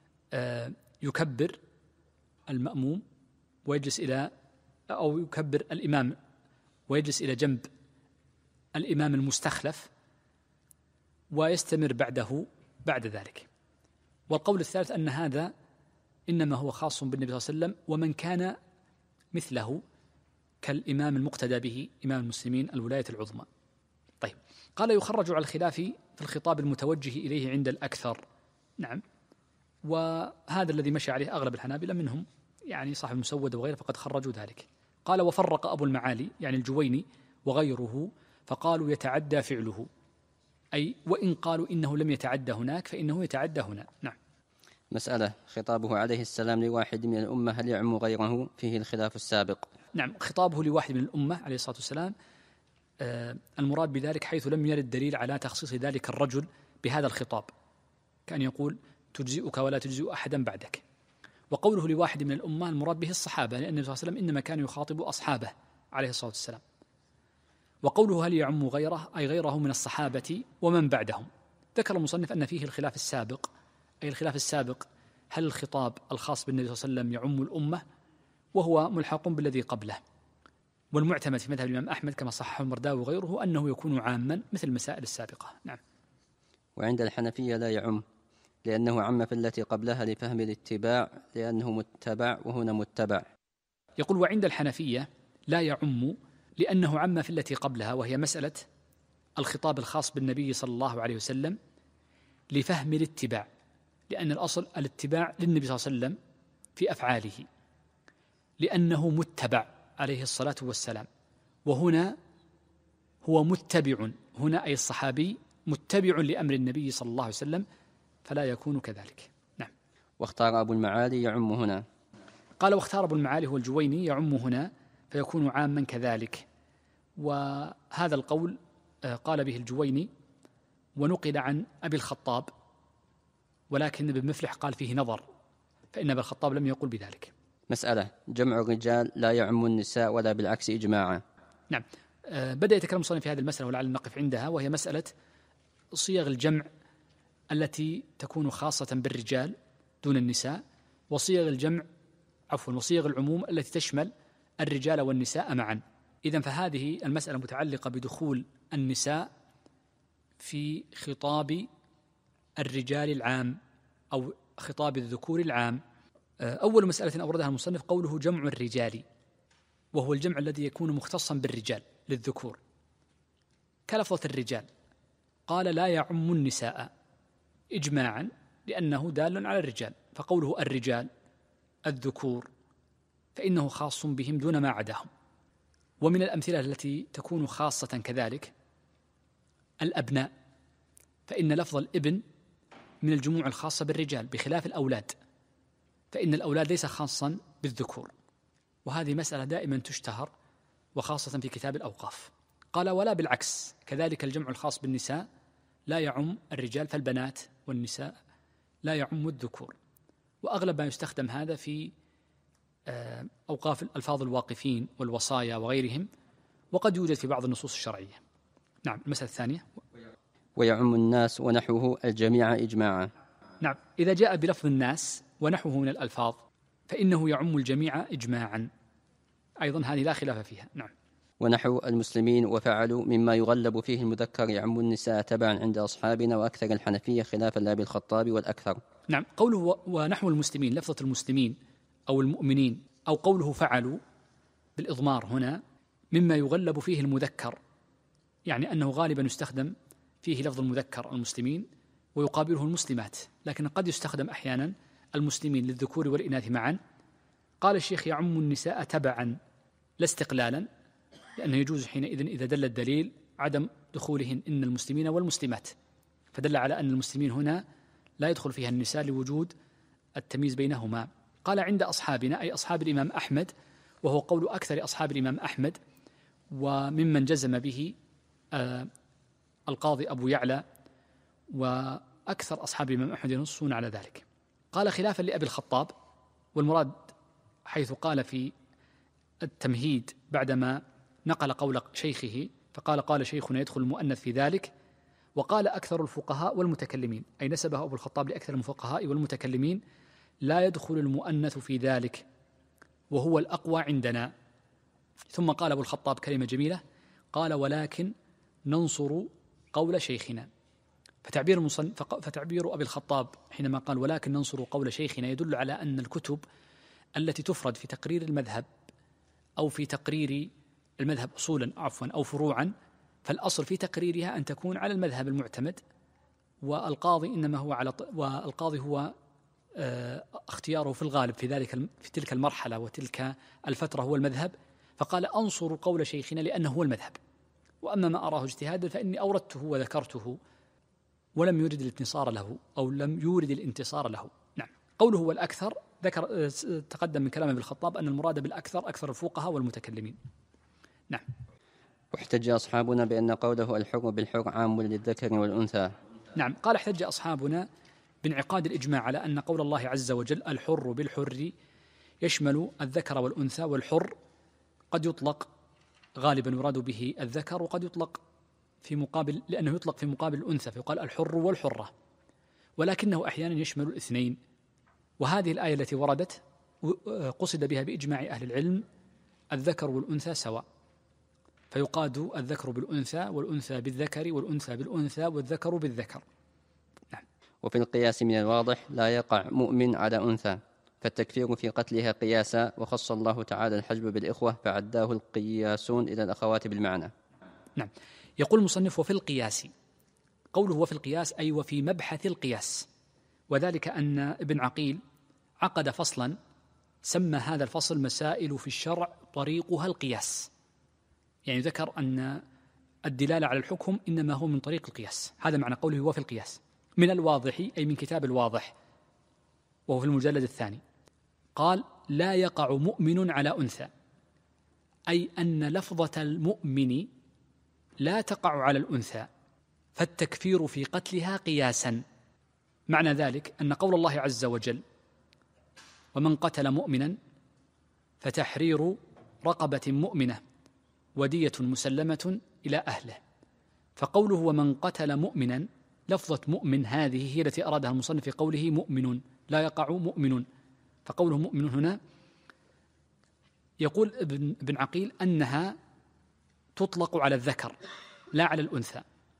S2: يكبر المأموم ويجلس أو يكبر الإمام ويجلس إلى جنب الإمام المستخلف ويستمر بعده بعد ذلك. والقول الثالث أن هذا إنما هو خاص بالنبي صلى الله عليه وسلم ومن كان مثله كالإمام المقتدى به إمام المسلمين الولاية العظمى. طيب، قال يخرج على الخلاف في الخطاب المتوجه إليه عند الأكثر. نعم، وهذا الذي مشى عليه أغلب الحنابلة، منهم يعني صاحب المسودة وغيره فقد خرجوا ذلك. قال وفرق أبو المعالي يعني الجويني وغيره فقالوا يتعدى فعله، أي وإن قالوا إنه لم يتعدى هناك فإنه يتعدى هنا. نعم.
S1: مسألة خطابه عليه السلام لواحد من الأمة هل يعم غيره؟ فيه الخلاف السابق.
S2: نعم، خطابه لواحد من الأمة عليه الصلاة والسلام المراد بذلك حيث لم يرد دليل على تخصيص ذلك الرجل بهذا الخطاب، كان يقول تجزئك ولا تجزئ أحدا بعدك. وقوله لواحد من الأمة المراد به الصحابة، لأن النبي صلى الله عليه وسلم إنما كان يخاطب أصحابه عليه الصلاة والسلام. وقوله هل يعم غيره أي غيره من الصحابة ومن بعدهم. ذكر المصنف أن فيه الخلاف السابق، أي الخلاف السابق هل الخطاب الخاص بالنبي صلى الله عليه وسلم يعم الأمة وهو ملحق بالذي قبله. والمعتمد في مذهب الإمام أحمد كما صححه المرداوي وغيره أنه يكون عاما مثل المسائل السابقة. نعم.
S1: وعند الحنفية لا يعم لأنه عم في التي قبلها لفهم الاتباع لأنه متبع وهنا متبع.
S2: يقول وعند الحنفية لا يعم لأنه عم في التي قبلها وهي مسألة الخطاب الخاص بالنبي صلى الله عليه وسلم لفهم الاتباع، لأن الأصل الاتباع للنبي صلى الله عليه وسلم في أفعاله لأنه متبع عليه الصلاة والسلام، وهنا هو متبع، هنا أي الصحابي متبع لأمر النبي صلى الله عليه وسلم فلا يكون كذلك. نعم.
S1: واختار أبو المعالي يعم هنا.
S2: قال واختار أبو المعالي هو الجويني يعم هنا فيكون عاما كذلك. وهذا القول قال به الجويني ونقل عن أبي الخطاب، ولكن ابن مفلح قال فيه نظر، فإن أبا الخطاب لم يقل بذلك.
S1: مسألة جمع الرجال لا يعم النساء ولا بالعكس إجماعا.
S2: نعم. بدأ يتكلم المصنف في هذه المسألة ولعل نقف عندها، وهي مسألة صيغ الجمع التي تكون خاصة بالرجال دون النساء، وصيغ الجمع وصيغ العموم التي تشمل الرجال والنساء معا. إذن فهذه المسألة متعلقة بدخول النساء في خطاب الرجال العام أو خطاب الذكور العام. أول مسألة أوردها المصنف قوله جمع الرجال، وهو الجمع الذي يكون مختصا بالرجال للذكور كلفظة الرجال. قال لا يعم النساء إجماعا لأنه دال على الرجال، فقوله الرجال الذكور فإنه خاص بهم دون ما عداهم. ومن الأمثلة التي تكون خاصة كذلك الأبناء، فإن لفظ الابن من الجموع الخاصة بالرجال بخلاف الأولاد، فإن الأولاد ليس خاصا بالذكور، وهذه مسألة دائما تشتهر وخاصة في كتاب الأوقاف. قال ولا بالعكس، كذلك الجمع الخاص بالنساء لا يعم الرجال، فالبنات والنساء لا يعم الذكور. وأغلب ما يستخدم هذا في أوقاف ألفاظ الواقفين والوصايا وغيرهم، وقد يوجد في بعض النصوص الشرعية. نعم. المسألة الثانية
S1: ويعم الناس ونحوه الجميع إجماعا.
S2: نعم، إذا جاء بلفظ الناس ونحوه من الألفاظ فإنه يعم الجميع إجماعا، أيضا هذه لا خلاف فيها. نعم.
S1: ونحو المسلمين وفعلوا مما يغلب فيه المذكر يعم النساء تبعا عند أصحابنا وأكثر الحنفية خلافا لأبي الخطاب والأكثر.
S2: نعم. قوله ونحو المسلمين، لفظة المسلمين أو المؤمنين، أو قوله فعلوا بالإضمار هنا مما يغلب فيه المذكر، يعني أنه غالبا يستخدم فيه لفظ المذكر المسلمين ويقابله المسلمات، لكن قد يستخدم أحيانا المسلمين للذكور والإناث معا. قال الشيخ يعم النساء تبعا لا استقلالا، لأنه يجوز حينئذ إذا دل الدليل عدم دخولهن إن المسلمين والمسلمات، فدل على أن المسلمين هنا لا يدخل فيها النساء لوجود التمييز بينهما. قال عند أصحابنا أي أصحاب الإمام أحمد، وهو قول أكثر أصحاب الإمام أحمد، وممن جزم به القاضي أبو يعلى وأكثر أصحاب الإمام أحمد ينصون على ذلك. قال خلافا لأبي الخطاب، والمراد حيث قال في التمهيد بعدما نقل قول شيخه فقال قال شيخنا يدخل المؤنث في ذلك، وقال أكثر الفقهاء والمتكلمين، أي نسبه أبو الخطاب لأكثر الفقهاء والمتكلمين، لا يدخل المؤنث في ذلك وهو الأقوى عندنا. ثم قال أبو الخطاب كلمة جميلة، قال ولكن ننصر قول شيخنا، فتعبير أبي الخطاب حينما قال ولكن ننصر قول شيخنا يدل على أن الكتب التي تفرد في تقرير المذهب أو في تقرير المذهب أصولا أو فروعا، فالأصل في تقريرها أن تكون على المذهب المعتمد، والقاضي هو اختياره في الغالب في تلك المرحلة وتلك الفترة هو المذهب، فقال أنصر قول شيخنا لأنه هو المذهب، وأما ما أراه اجتهادا فإني أوردته وذكرته ولم يرد الانتصار له أو لم يورد الانتصار له. نعم. قوله هو الأكثر تقدم من كلام ابن الخطاب أن المراد بالأكثر أكثر الفقهاء والمتكلمين. نعم.
S1: واحتج أصحابنا بأن قوله الحر بالحر عام للذكر والأنثى.
S2: نعم. قال احتج أصحابنا بانعقاد الإجماع على أن قول الله عز وجل الحر بالحر يشمل الذكر والأنثى، والحر قد يطلق غالبا يراد به الذكر، وقد يطلق لأنه يطلق في مقابل الأنثى فيقال الحر والحرة، ولكنه أحيانا يشمل الاثنين. وهذه الآية التي وردت قصد بها بإجماع أهل العلم الذكر والأنثى سواء، فيقاد الذكر بالأنثى والأنثى بالذكر والأنثى بالأنثى والذكر بالذكر. نعم.
S1: وفي القياس من الواضح لا يقع مؤمن على أنثى، فالتكفير في قتلها قياسا، وخص الله تعالى الحجب بالإخوة فعداه القياسون إلى الأخوات بالمعنى.
S2: نعم. يقول المصنف وفي القياس، قوله وفي القياس أي وفي مبحث القياس، وذلك أن ابن عقيل عقد فصلا سمى هذا الفصل مسائل في الشرع طريقها القياس، يعني ذكر أن الدلالة على الحكم إنما هو من طريق القياس. هذا معنى قوله وفي القياس. من الواضح أي من كتاب الواضح، وهو في المجلد الثاني، قال لا يقع مؤمن على أنثى، أي أن لفظة المؤمن لا تقع على الأنثى، فالتكفير في قتلها قياسا. معنى ذلك أن قول الله عز وجل ومن قتل مؤمنا فتحرير رقبة مؤمنة ودية مسلمة إلى أهله، فقوله ومن قتل مؤمنا لفظة مؤمن هذه هي التي أرادها المصنف في قوله مؤمن لا يقع مؤمن، فقوله مؤمن هنا يقول ابن عقيل أنها تطلق على الذكر لا على الأنثى،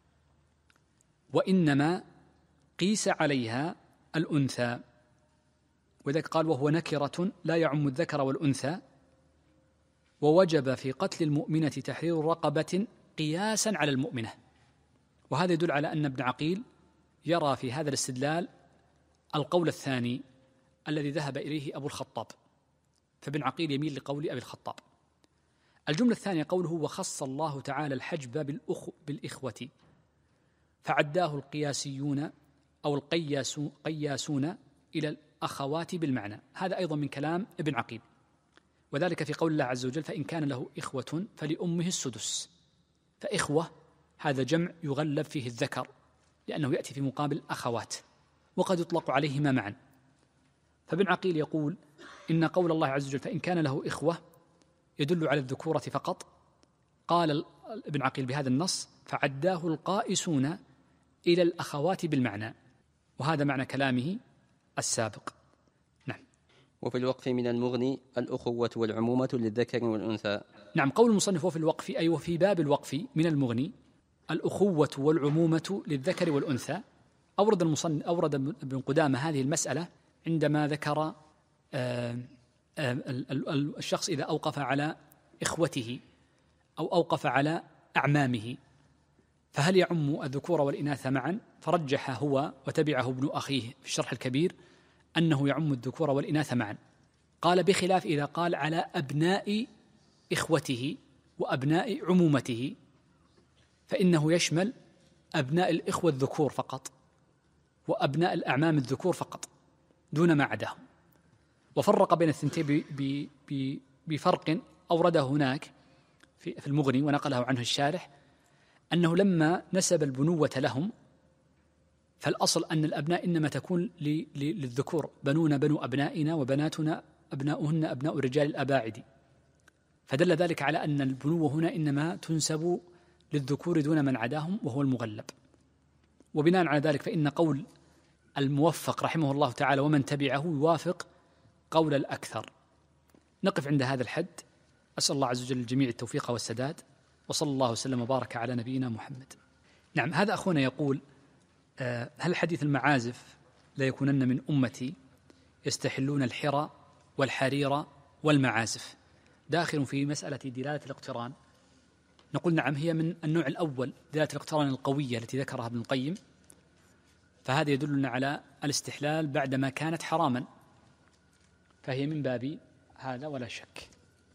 S2: وإنما قيس عليها الأنثى، وذلك قال وهو نكرة لا يعم الذكر والأنثى، ووجب في قتل المؤمنة تحرير رقبة قياسا على المؤمنة. وهذا يدل على أن ابن عقيل يرى في هذا الاستدلال القول الثاني الذي ذهب إليه أبو الخطاب، فابن عقيل يميل لقول أبي الخطاب. الجملة الثانية قوله وخص الله تعالى الحجب بالإخوة فعداه القياسيون أو القياسون إلى الأخوات بالمعنى، هذا أيضا من كلام ابن عقيل، وذلك في قول الله عز وجل فإن كان له إخوة فلأمه السدس، فإخوة هذا جمع يغلب فيه الذكر لأنه يأتي في مقابل أخوات، وقد يطلق عليهما معا. فابن عقيل يقول إن قول الله عز وجل فإن كان له إخوة يدل على الذكورة فقط، قال ابن عقيل بهذا النص فعداه القائسون إلى الأخوات بالمعنى، وهذا معنى كلامه السابق. نعم.
S1: وفي الوقف من المغني الأخوة والعمومة للذكر والأنثى.
S2: نعم. قول المصنف وفي الوقف أي وفي باب الوقف من المغني الأخوة والعمومة للذكر والأنثى. أورد ابن قدامة هذه المسألة عندما ذكر الشخص إذا أوقف على إخوته أو أوقف على أعمامه فهل يعم الذكور والإناث معا، فرجح هو وتبعه ابن أخيه في الشرح الكبير أنه يعم الذكور والإناث معا. قال بخلاف إذا قال على أبناء إخوته وأبناء عمومته فإنه يشمل أبناء الإخوة الذكور فقط وأبناء الأعمام الذكور فقط دون ما عداهم، وفرق بين الثنتين بفرق أورده هناك في المغني ونقله عنه الشارح، أنه لما نسب البنوة لهم فالأصل أن الأبناء إنما تكون للذكور، بنون بنو أبنائنا وبناتنا أبناؤهن أبناء الرجال الأباعد، فدل ذلك على أن البنوة هنا إنما تنسب للذكور دون من عداهم وهو المغلب. وبناء على ذلك فإن قول الموفق رحمه الله تعالى ومن تبعه يوافق قول الأكثر. نقف عند هذا الحد، أسأل الله عز وجل الجميع التوفيق والسداد، وصلى الله وسلم وبارك على نبينا محمد. نعم. هذا أخونا يقول هل حديث المعازف لا يكونن من أمتي يستحلون الحرى والحرير والمعازف داخل في مسألة دلالة الاقتران؟ نقول نعم، هي من النوع الأول، دلالة الاقتران القوية التي ذكرها ابن القيم، فهذا يدلنا على الاستحلال بعدما كانت حراما، فهي من باب هذا ولا شك.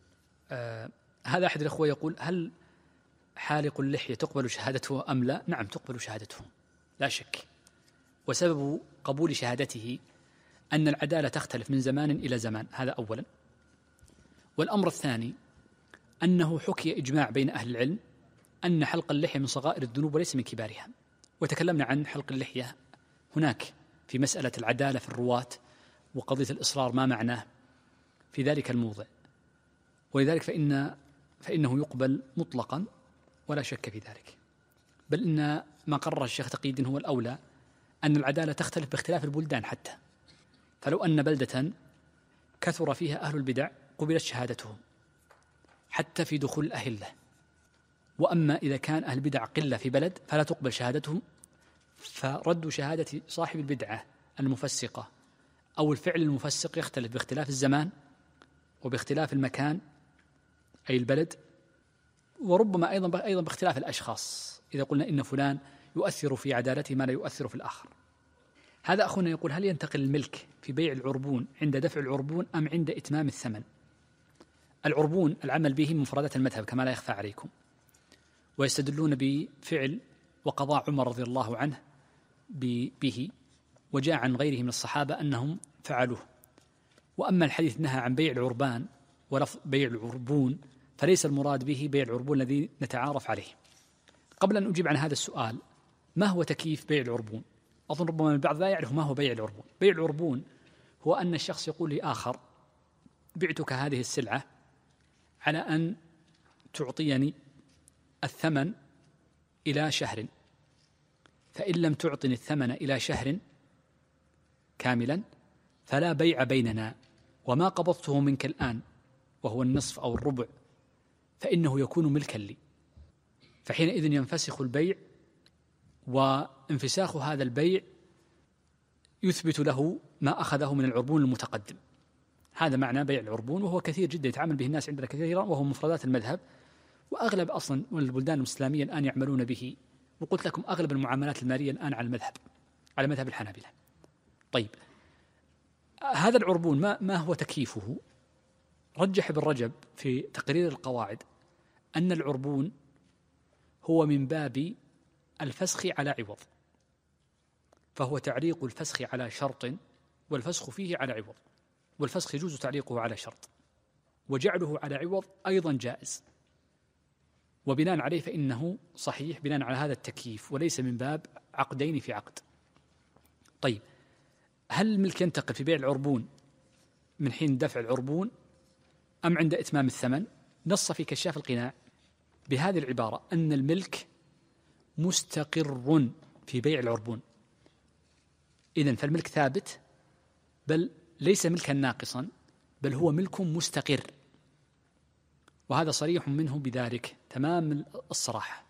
S2: هذا أحد الأخوة يقول: هل حالق اللحية تقبل شهادته أم لا؟ نعم، تقبل شهادته لا شك، وسبب قبول شهادته أن العدالة تختلف من زمان إلى زمان، هذا أولا. والأمر الثاني أنه حكي إجماع بين أهل العلم أن حلق اللحية من صغائر الذنوب وليس من كبارها، وتكلمنا عن حلق اللحية هناك في مسألة العدالة في الرواة وقضية الإصرار ما معناه في ذلك الموضع، ولذلك فإنه يقبل مطلقا ولا شك في ذلك. بل إن ما قرر الشيخ تقي الدين هو الأولى، أن العدالة تختلف باختلاف البلدان حتى، فلو أن بلدة كثر فيها أهل البدع قبلت شهادتهم حتى في دخول الأهلة، وأما إذا كان أهل البدع قلة في بلد فلا تقبل شهادتهم، فرد شهادة صاحب البدعة المفسقة أو الفعل المفسق يختلف باختلاف الزمان وباختلاف المكان أي البلد، وربما أيضا باختلاف الأشخاص، إذا قلنا إن فلان يؤثر في عدالته ما لا يؤثر في الآخر. هذا أخونا يقول: هل ينتقل الملك في بيع العربون عند دفع العربون أم عند إتمام الثمن؟ العربون العمل به من مفردات المذهب كما لا يخفى عليكم، ويستدلون بفعل وقضاء عمر رضي الله عنه به، وجاء عن غيره من الصحابة أنهم فعلوه. وأما الحديث نهى عن بيع العربان ولفظ بيع العربون فليس المراد به بيع العربون الذي نتعارف عليه. قبل أن أجيب عن هذا السؤال، ما هو تكييف بيع العربون؟ أظن ربما البعض لا يعرف ما هو بيع العربون. بيع العربون هو أن الشخص يقول لآخر: بعتك هذه السلعة على أن تعطيني الثمن إلى شهر، فإن لم تعطني الثمن إلى شهر كاملا فلا بيع بيننا، وما قبضته منك الآن وهو النصف أو الربع فإنه يكون ملكا لي. فحينئذ ينفسخ البيع، وانفساخ هذا البيع يثبت له ما أخذه من العربون المتقدم. هذا معنى بيع العربون، وهو كثير جدا يتعامل به الناس عندنا كثيرا، وهو مفردات المذهب، وأغلب أصلا من البلدان الإسلامية الآن يعملون به. وقلت لكم أغلب المعاملات المالية الآن على مذهب الحنابلة. طيب، هذا العربون ما هو تكييفه؟ رجح ابن رجب في تقرير القواعد أن العربون هو من باب الفسخ على عوض، فهو تعليق الفسخ على شرط والفسخ فيه على عوض، والفسخ يجوز تعليقه على شرط، وجعله على عوض أيضا جائز، وبناء عليه فإنه صحيح بناء على هذا التكييف، وليس من باب عقدين في عقد. طيب، هل الملك ينتقل في بيع العربون من حين دفع العربون أم عند إتمام الثمن؟ نص في كشاف القناع بهذه العبارة أن الملك مستقر في بيع العربون. إذن فالملك ثابت، بل ليس ملكا ناقصا، بل هو ملك مستقر، وهذا صريح منه بذلك تمام الصراحة.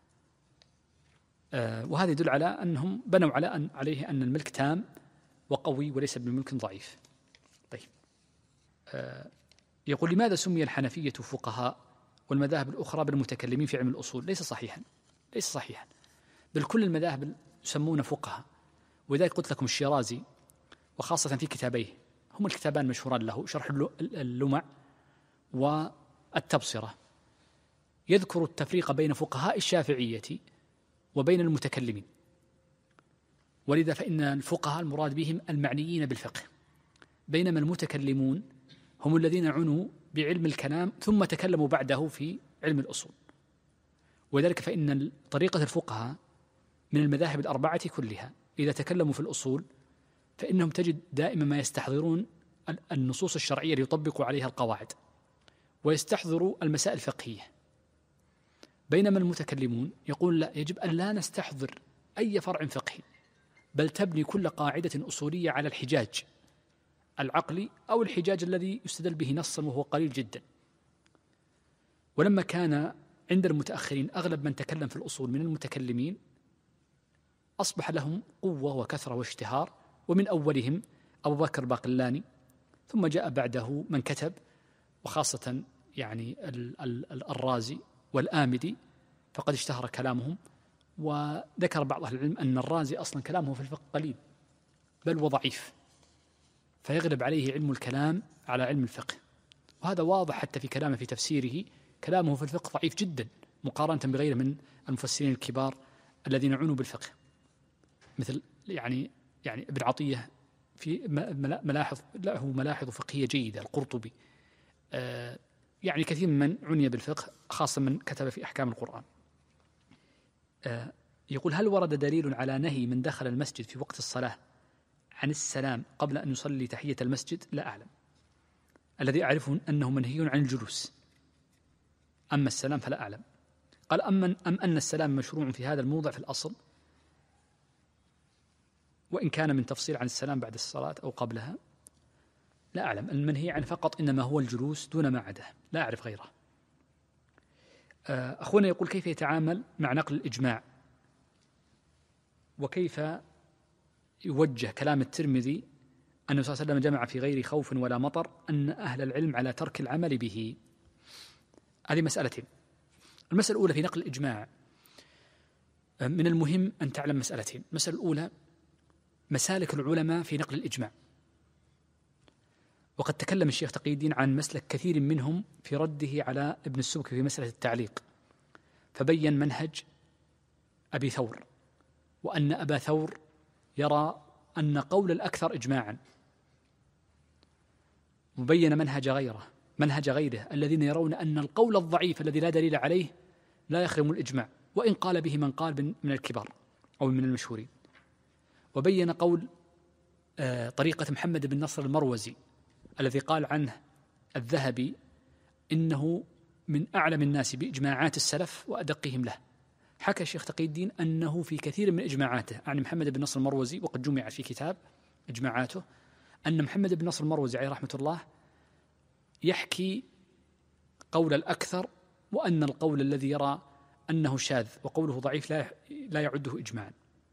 S2: وهذا يدل على أنهم بنوا عليه أن الملك تام وقوي وليس بملك ضعيف. طيب، يقول: لماذا سمي الحنفية فقهاء والمذاهب الأخرى بالمتكلمين في علم الأصول؟ ليس صحيحا، بل كل المذاهب يسمون فقهاء. ولذلك قلت لكم الشيرازي، وخاصة في كتابيه، هم الكتابان مشهوران له، شرح اللمع والتبصرة، يذكر التفريق بين فقهاء الشافعية وبين المتكلمين. ولذا فإن الفقهاء المراد بهم المعنيين بالفقه، بينما المتكلمون هم الذين عنوا بعلم الكلام ثم تكلموا بعده في علم الأصول. وذلك فإن طريقة الفقهاء من المذاهب الأربعة كلها إذا تكلموا في الأصول فإنهم تجد دائما ما يستحضرون النصوص الشرعية ليطبقوا عليها القواعد، ويستحضروا المسائل الفقهية، بينما المتكلمون يقول: لا، يجب أن لا نستحضر أي فرع فقهي، بل تبني كل قاعدة أصولية على الحجاج العقلي أو الحجاج الذي يستدل به نصا وهو قليل جدا. ولما كان عند المتأخرين أغلب من تكلم في الأصول من المتكلمين، أصبح لهم قوة وكثرة واشتهار، ومن أولهم أبو بكر الباقلاني، ثم جاء بعده من كتب، وخاصة يعني الرازي والآمدي فقد اشتهر كلامهم. وذكر بعض أهل العلم أن الرازي أصلا كلامه في الفقه قليل بل وضعيف، فيغلب عليه علم الكلام على علم الفقه، وهذا واضح حتى في كلامه في تفسيره، كلامه في الفقه ضعيف جدا مقارنة بغيره من المفسرين الكبار الذين عنوا بالفقه، مثل يعني ابن عطية في له ملاحظ فقهية جيدة، القرطبي، يعني كثير من عني بالفقه خاصة من كتب في أحكام القرآن. يقول: هل ورد دليل على نهي من دخل المسجد في وقت الصلاة عن السلام قبل أن يصلي تحية المسجد؟ لا أعلم. الذي أعرفه أنه منهي عن الجلوس، أما السلام فلا أعلم. قال: أم أن السلام مشروع في هذا الموضع في الأصل، وإن كان من تفصيل عن السلام بعد الصلاة أو قبلها، لا أعلم. المنهي عنه فقط إنما هو الجلوس دون ما عداه، لا أعرف غيره. أخونا يقول: كيف يتعامل مع نقل الإجماع، وكيف يوجه كلام الترمذي أنه صلى الله عليه وسلم جمع في غير خوف ولا مطر أن أهل العلم على ترك العمل به؟ هذه مسألتين. المسألة الأولى في نقل الإجماع، من المهم أن تعلم مسألتين. المسألة الأولى مسالك العلماء في نقل الإجماع، وقد تكلم الشيخ تقي الدين عن مسلك كثير منهم في رده على ابن السبكي في مسألة التعليق، فبين منهج أبي ثور، وأن أبا ثور يرى أن قول الأكثر إجماعا، وبين منهج غيره الذين يرون أن القول الضعيف الذي لا دليل عليه لا يخرم الإجماع، وإن قال به من قال من الكبار أو من المشهورين. وبين قول طريقة محمد بن نصر المروزي الذي قال عنه الذهبي إنه من أعلم الناس بإجماعات السلف وأدقهم له. حكى الشيخ تقي الدين أنه في كثير من إجماعاته، يعني محمد بن نصر المروزي، وقد جمع في كتاب إجماعاته، أن محمد بن نصر المروزي عليه رحمة الله يحكي قول الأكثر، وأن القول الذي يرى أنه شاذ وقوله ضعيف لا يعده إجماعا.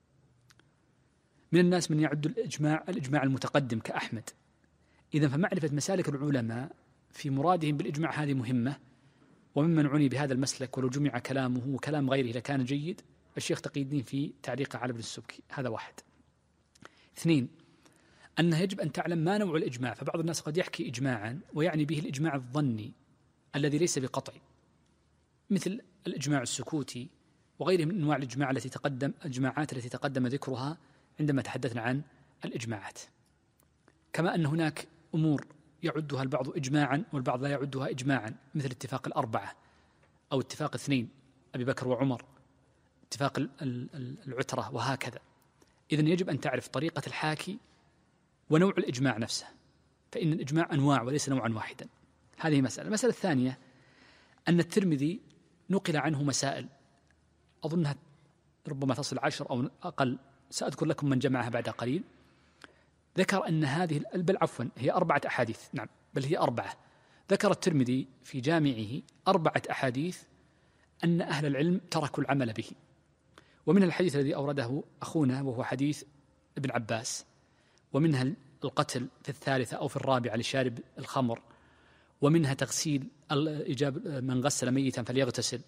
S2: من الناس من يعد الإجماع المتقدم كأحمد. إذن فمعرفة مسالك العلماء في مرادهم بالإجماع هذه مهمة، وممن عني بهذا المسلك ولو جمع كلامه وكلام غيره لكان جيد الشيخ تقي الدين في تعليقه على ابن السبكي. هذا واحد. اثنين، أنه يجب أن تعلم ما نوع الإجماع، فبعض الناس قد يحكي إجماعا ويعني به الإجماع الظني الذي ليس بقطع، مثل الإجماع السكوتي وغيره من أنواع الإجماعات التي تقدم ذكرها عندما تحدثنا عن الإجماعات. كما أن هناك أمور يعدها البعض إجماعا والبعض لا يعدها إجماعا، مثل اتفاق الأربعة أو اتفاق اثنين أبي بكر وعمر، اتفاق العترة، وهكذا. إذن يجب أن تعرف طريقة الحاكي ونوع الإجماع نفسه، فإن الإجماع أنواع وليس نوعا واحدا. هذه مسألة. المسألة الثانية أن الترمذي نقل عنه مسائل أظنها ربما تصل 10 أو أقل، سأذكر لكم من جمعها بعد قليل. ذكر أن هذه هي 4 أحاديث، نعم بل هي 4. ذكر الترمذي في جامعه 4 أحاديث أن أهل العلم تركوا العمل به، ومنها الحديث الذي أورده أخونا وهو حديث ابن عباس، ومنها القتل في 3 أو في 4 لشارب الخمر، ومنها تغسيل إجاب من غسل ميتا فليغتسل.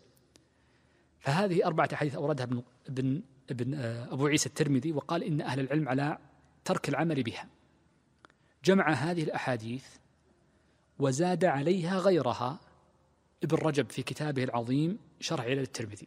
S2: فهذه 4 أحاديث أوردها ابن أبو عيسى الترمذي، وقال إن أهل العلم على ترك العمل بها. جمع هذه الأحاديث وزاد عليها غيرها ابن رجب في كتابه العظيم شرح علل الترمذي،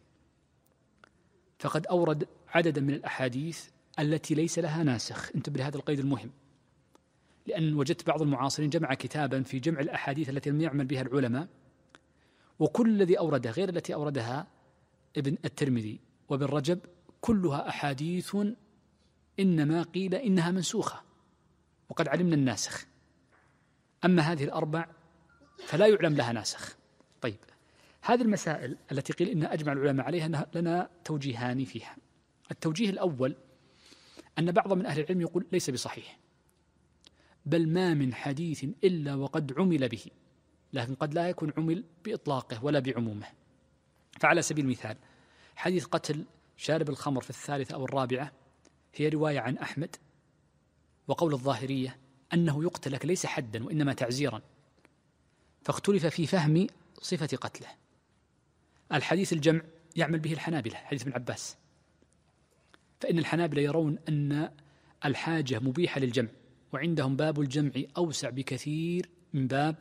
S2: فقد أورد عددا من الأحاديث التي ليس لها ناسخ. انتبه لهذا القيد المهم، لأن وجدت بعض المعاصرين جمع كتابا في جمع الأحاديث التي لم يعمل بها العلماء، وكل الذي أورده غير التي أوردها ابن الترمذي وابن رجب كلها أحاديث إنما قيل إنها منسوخة وقد علمنا الناسخ. أما هذه ال4 فلا يعلم لها ناسخ. طيب، هذه المسائل التي قيل إنها أجمع العلماء عليها لنا توجيهان فيها. التوجيه الأول أن بعض من أهل العلم يقول ليس بصحيح، بل ما من حديث إلا وقد عمل به، لكن قد لا يكون عمل بإطلاقه ولا بعمومه. فعلى سبيل المثال حديث قتل شارب الخمر في الثالثة أو الرابعة هي رواية عن أحمد، وقول الظاهرية أنه يقتل لك ليس حدا وإنما تعزيرا، فاختلف في فهم صفة قتله. الحديث الجمع يعمل به الحنابلة، حديث ابن عباس، فإن الحنابلة يرون أن الحاجة مبيحة للجمع، وعندهم باب الجمع أوسع بكثير من باب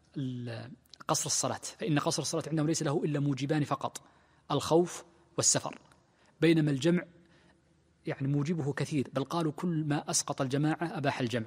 S2: قصر الصلاة، فإن قصر الصلاة عندهم ليس له إلا موجبان فقط، الخوف والسفر، بينما الجمع يعني موجبه كثير، بل قالوا كل ما أسقط الجماعة أباح الجمع،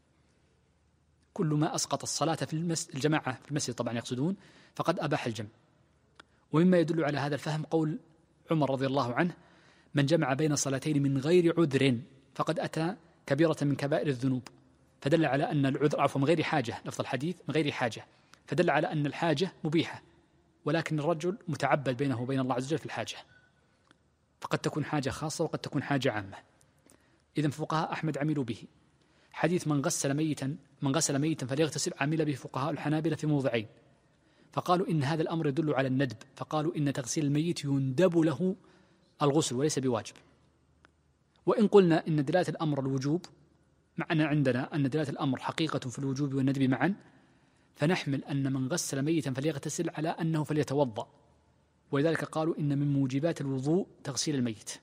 S2: كل ما أسقط الصلاة في الجماعة في المسجد طبعا يقصدون فقد أباح الجمع. ومما يدل على هذا الفهم قول عمر رضي الله عنه: من جمع بين صلاتين من غير عذر فقد أتى كبيرة من كبائر الذنوب، فدل على أن العذر عفوا من غير حاجة، لفظ الحديث من غير حاجة، فدل على أن الحاجة مبيحة، ولكن الرجل متعبد بينه وبين الله عز وجل في الحاجة، فقد تكون حاجة خاصة وقد تكون حاجة عامة. إذن فقهاء أحمد عملوا به. حديث من غسل ميتا فليغتسل عمل به فقهاء الحنابلة في موضعين، فقالوا إن هذا الأمر يدل على الندب، فقالوا إن تغسيل الميت يندب له الغسل وليس بواجب. وإن قلنا إن دلالة الأمر الوجوب، مع أن عندنا أن دلالة الأمر حقيقة في الوجوب والندب معا، فنحمل أن من غسل ميتا فليغتسل على أنه فليتوضأ، ولذلك قالوا إن من موجبات الوضوء تغسيل الميت.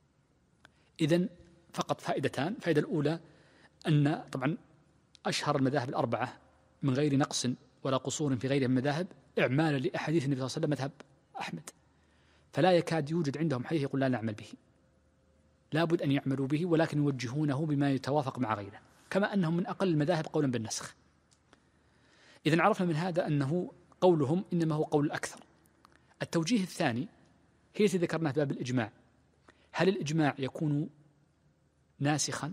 S2: إذن فقط فائدتان: الفائدة الأولى أن طبعا أشهر المذاهب الأربعة من غير نقص ولا قصور في غيرها من المذاهب إعمالا لأحاديث النبي صلى الله عليه وسلم مذهب أحمد، فلا يكاد يوجد عندهم حديث يقول لا نعمل به، لابد أن يعملوا به، ولكن يوجهونه بما يتوافق مع غيره، كما أنهم من أقل المذاهب قولا بالنسخ. إذن عرفنا من هذا أنه قولهم إنما هو قول الأكثر. التوجيه الثاني هي التي ذكرناه في باب الإجماع: هل الإجماع يكون ناسخا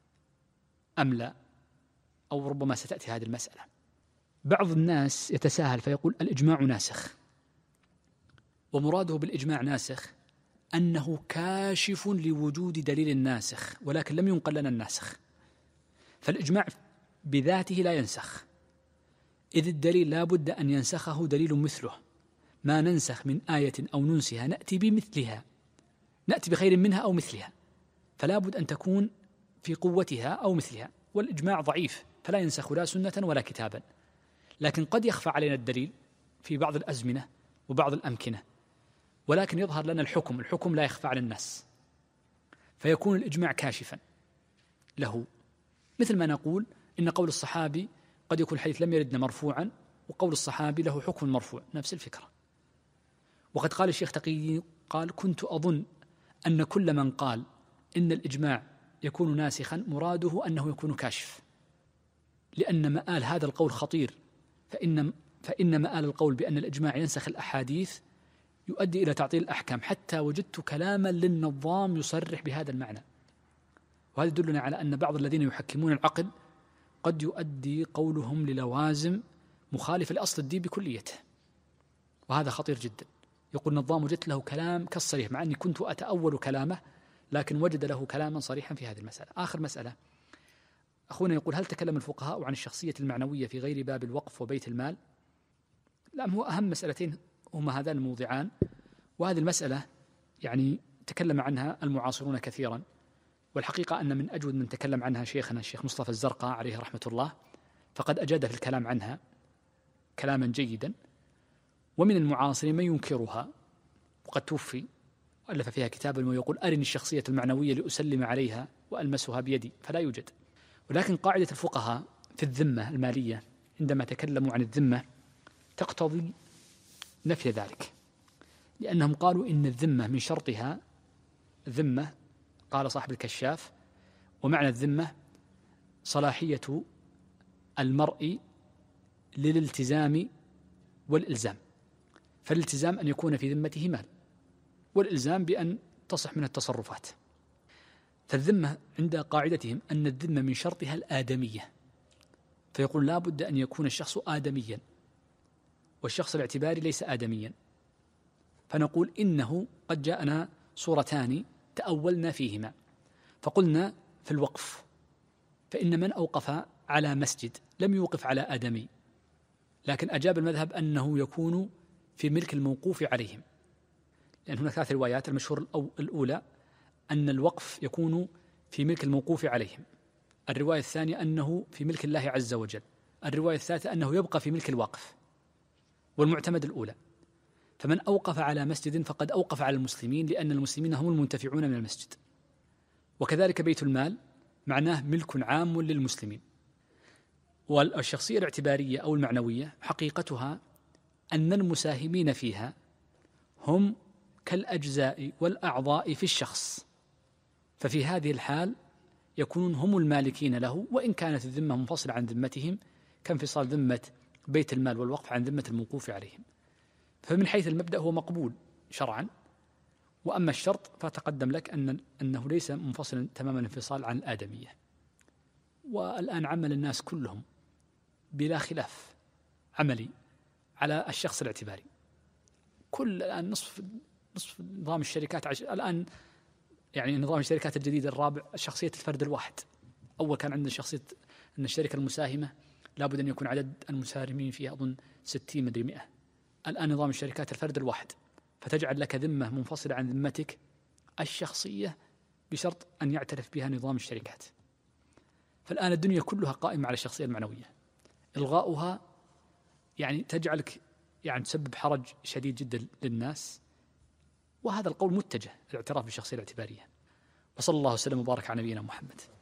S2: أم لا؟ أو ربما ستأتي هذه المسألة. بعض الناس يتساهل فيقول الإجماع ناسخ، ومراده بالإجماع ناسخ أنه كاشف لوجود دليل ناسخ، ولكن لم ينقل لنا الناسخ، فالإجماع بذاته لا ينسخ، إذ الدليل لا بد أن ينسخه دليل مثله، ما ننسخ من آية أو ننسها نأتي بمثلها، نأتي بخير منها أو مثلها، فلا بد أن تكون في قوتها أو مثلها، والإجماع ضعيف فلا ينسخ لا سنة ولا كتابا، لكن قد يخفى علينا الدليل في بعض الأزمنة وبعض الأمكنة، ولكن يظهر لنا الحكم لا يخفى على الناس، فيكون الإجماع كاشفا له، مثل ما نقول إن قول الصحابي قد يكون الحديث لم يردنا مرفوعا، وقول الصحابي له حكم مرفوع، نفس الفكرة. وقد قال الشيخ تقي قال: كنت أظن أن كل من قال إن الإجماع يكون ناسخا مراده أنه يكون كاشف، لأن مآل هذا القول خطير، فإن مآل القول بأن الإجماع ينسخ الأحاديث يؤدي إلى تعطيل الأحكام، حتى وجدت كلاما للنظام يصرح بهذا المعنى، وهذا يدلنا على أن بعض الذين يحكمون العقل قد يؤدي قولهم للوازم مخالفة لأصل الدين بكليته، وهذا خطير جدا. يقول النظام وجدت له كلام كالصريح، مع أني كنت أتأول كلامه، لكن وجد له كلاما صريحا في هذه المسألة. آخر مسألة، أخونا يقول: هل تكلم الفقهاء عن الشخصية المعنوية في غير باب الوقف وبيت المال؟ لا، هو أهم مسألتين هما هذان الموضعان، وهذه المسألة يعني تكلم عنها المعاصرون كثيرا، والحقيقة أن من أجود من تكلم عنها شيخنا الشيخ مصطفى الزرقاء عليه رحمة الله، فقد أجاد في الكلام عنها كلاما جيدا، ومن المعاصرين من ينكرها، وقد توفي وألف فيها كتابا ويقول: أرني الشخصية المعنوية لأسلم عليها وألمسها بيدي، فلا يوجد. ولكن قاعدة الفقهاء في الذمة المالية عندما تكلموا عن الذمة تقتضي نفي ذلك، لأنهم قالوا إن الذمة من شرطها ذمة، قال صاحب الكشاف: ومعنى الذمة صلاحية المرء للالتزام والإلزام، فالالتزام أن يكون في ذمته مال، والإلزام بأن تصح من التصرفات. فالذمة عند قاعدتهم أن الذمة من شرطها الآدمية، فيقول لا بد أن يكون الشخص آدميا، والشخص الاعتباري ليس آدميا، فنقول إنه قد جاءنا صورتان تأولنا فيهما، فقلنا في الوقف فإن من أوقف على مسجد لم يوقف على آدمي، لكن أجاب المذهب أنه يكون في ملك الموقوف عليهم، لأن هناك 3 روايات. المشهور الأولى أن الوقف يكون في ملك الموقوف عليهم، الرواية الثانية أنه في ملك الله عز وجل، الرواية الثالثة أنه يبقى في ملك الواقف. والمعتمد الأولى، فمن أوقف على مسجد فقد أوقف على المسلمين، لأن المسلمين هم المنتفعون من المسجد. وكذلك بيت المال معناه ملك عام للمسلمين. والشخصية الاعتبارية أو المعنوية حقيقتها أن المساهمين فيها هم كالأجزاء والأعضاء في الشخص، ففي هذه الحال يكونون هم المالكين له، وإن كانت الذمة منفصلة عن ذمتهم كانفصال ذمة بيت المال والوقف عن ذمة الموقوف عليهم. فمن حيث المبدأ هو مقبول شرعا، وأما الشرط فتقدم لك أنه ليس منفصلا تمام الانفصال عن الآدمية. والآن عمل الناس كلهم بلا خلاف عملي على الشخص الاعتباري. كل الآن نصف نظام الشركات الآن يعني نظام الشركات الجديد الرابع شخصية الفرد الواحد. أول كان عندنا شخصية أن الشركة المساهمة لابد أن يكون عدد المساهمين فيها أظن 60 مدري 100. الآن نظام الشركات الفرد الواحد، فتجعل لك ذمة منفصلة عن ذمتك الشخصية بشرط أن يعترف بها نظام الشركات. فالآن الدنيا كلها قائمة على الشخصية المعنوية، إلغاؤها يعني تجعلك يعني تسبب حرج شديد جدا للناس. وهذا القول متجه الاعتراف بالشخصية الاعتبارية. وصلى الله وسلم وبارك على نبينا محمد.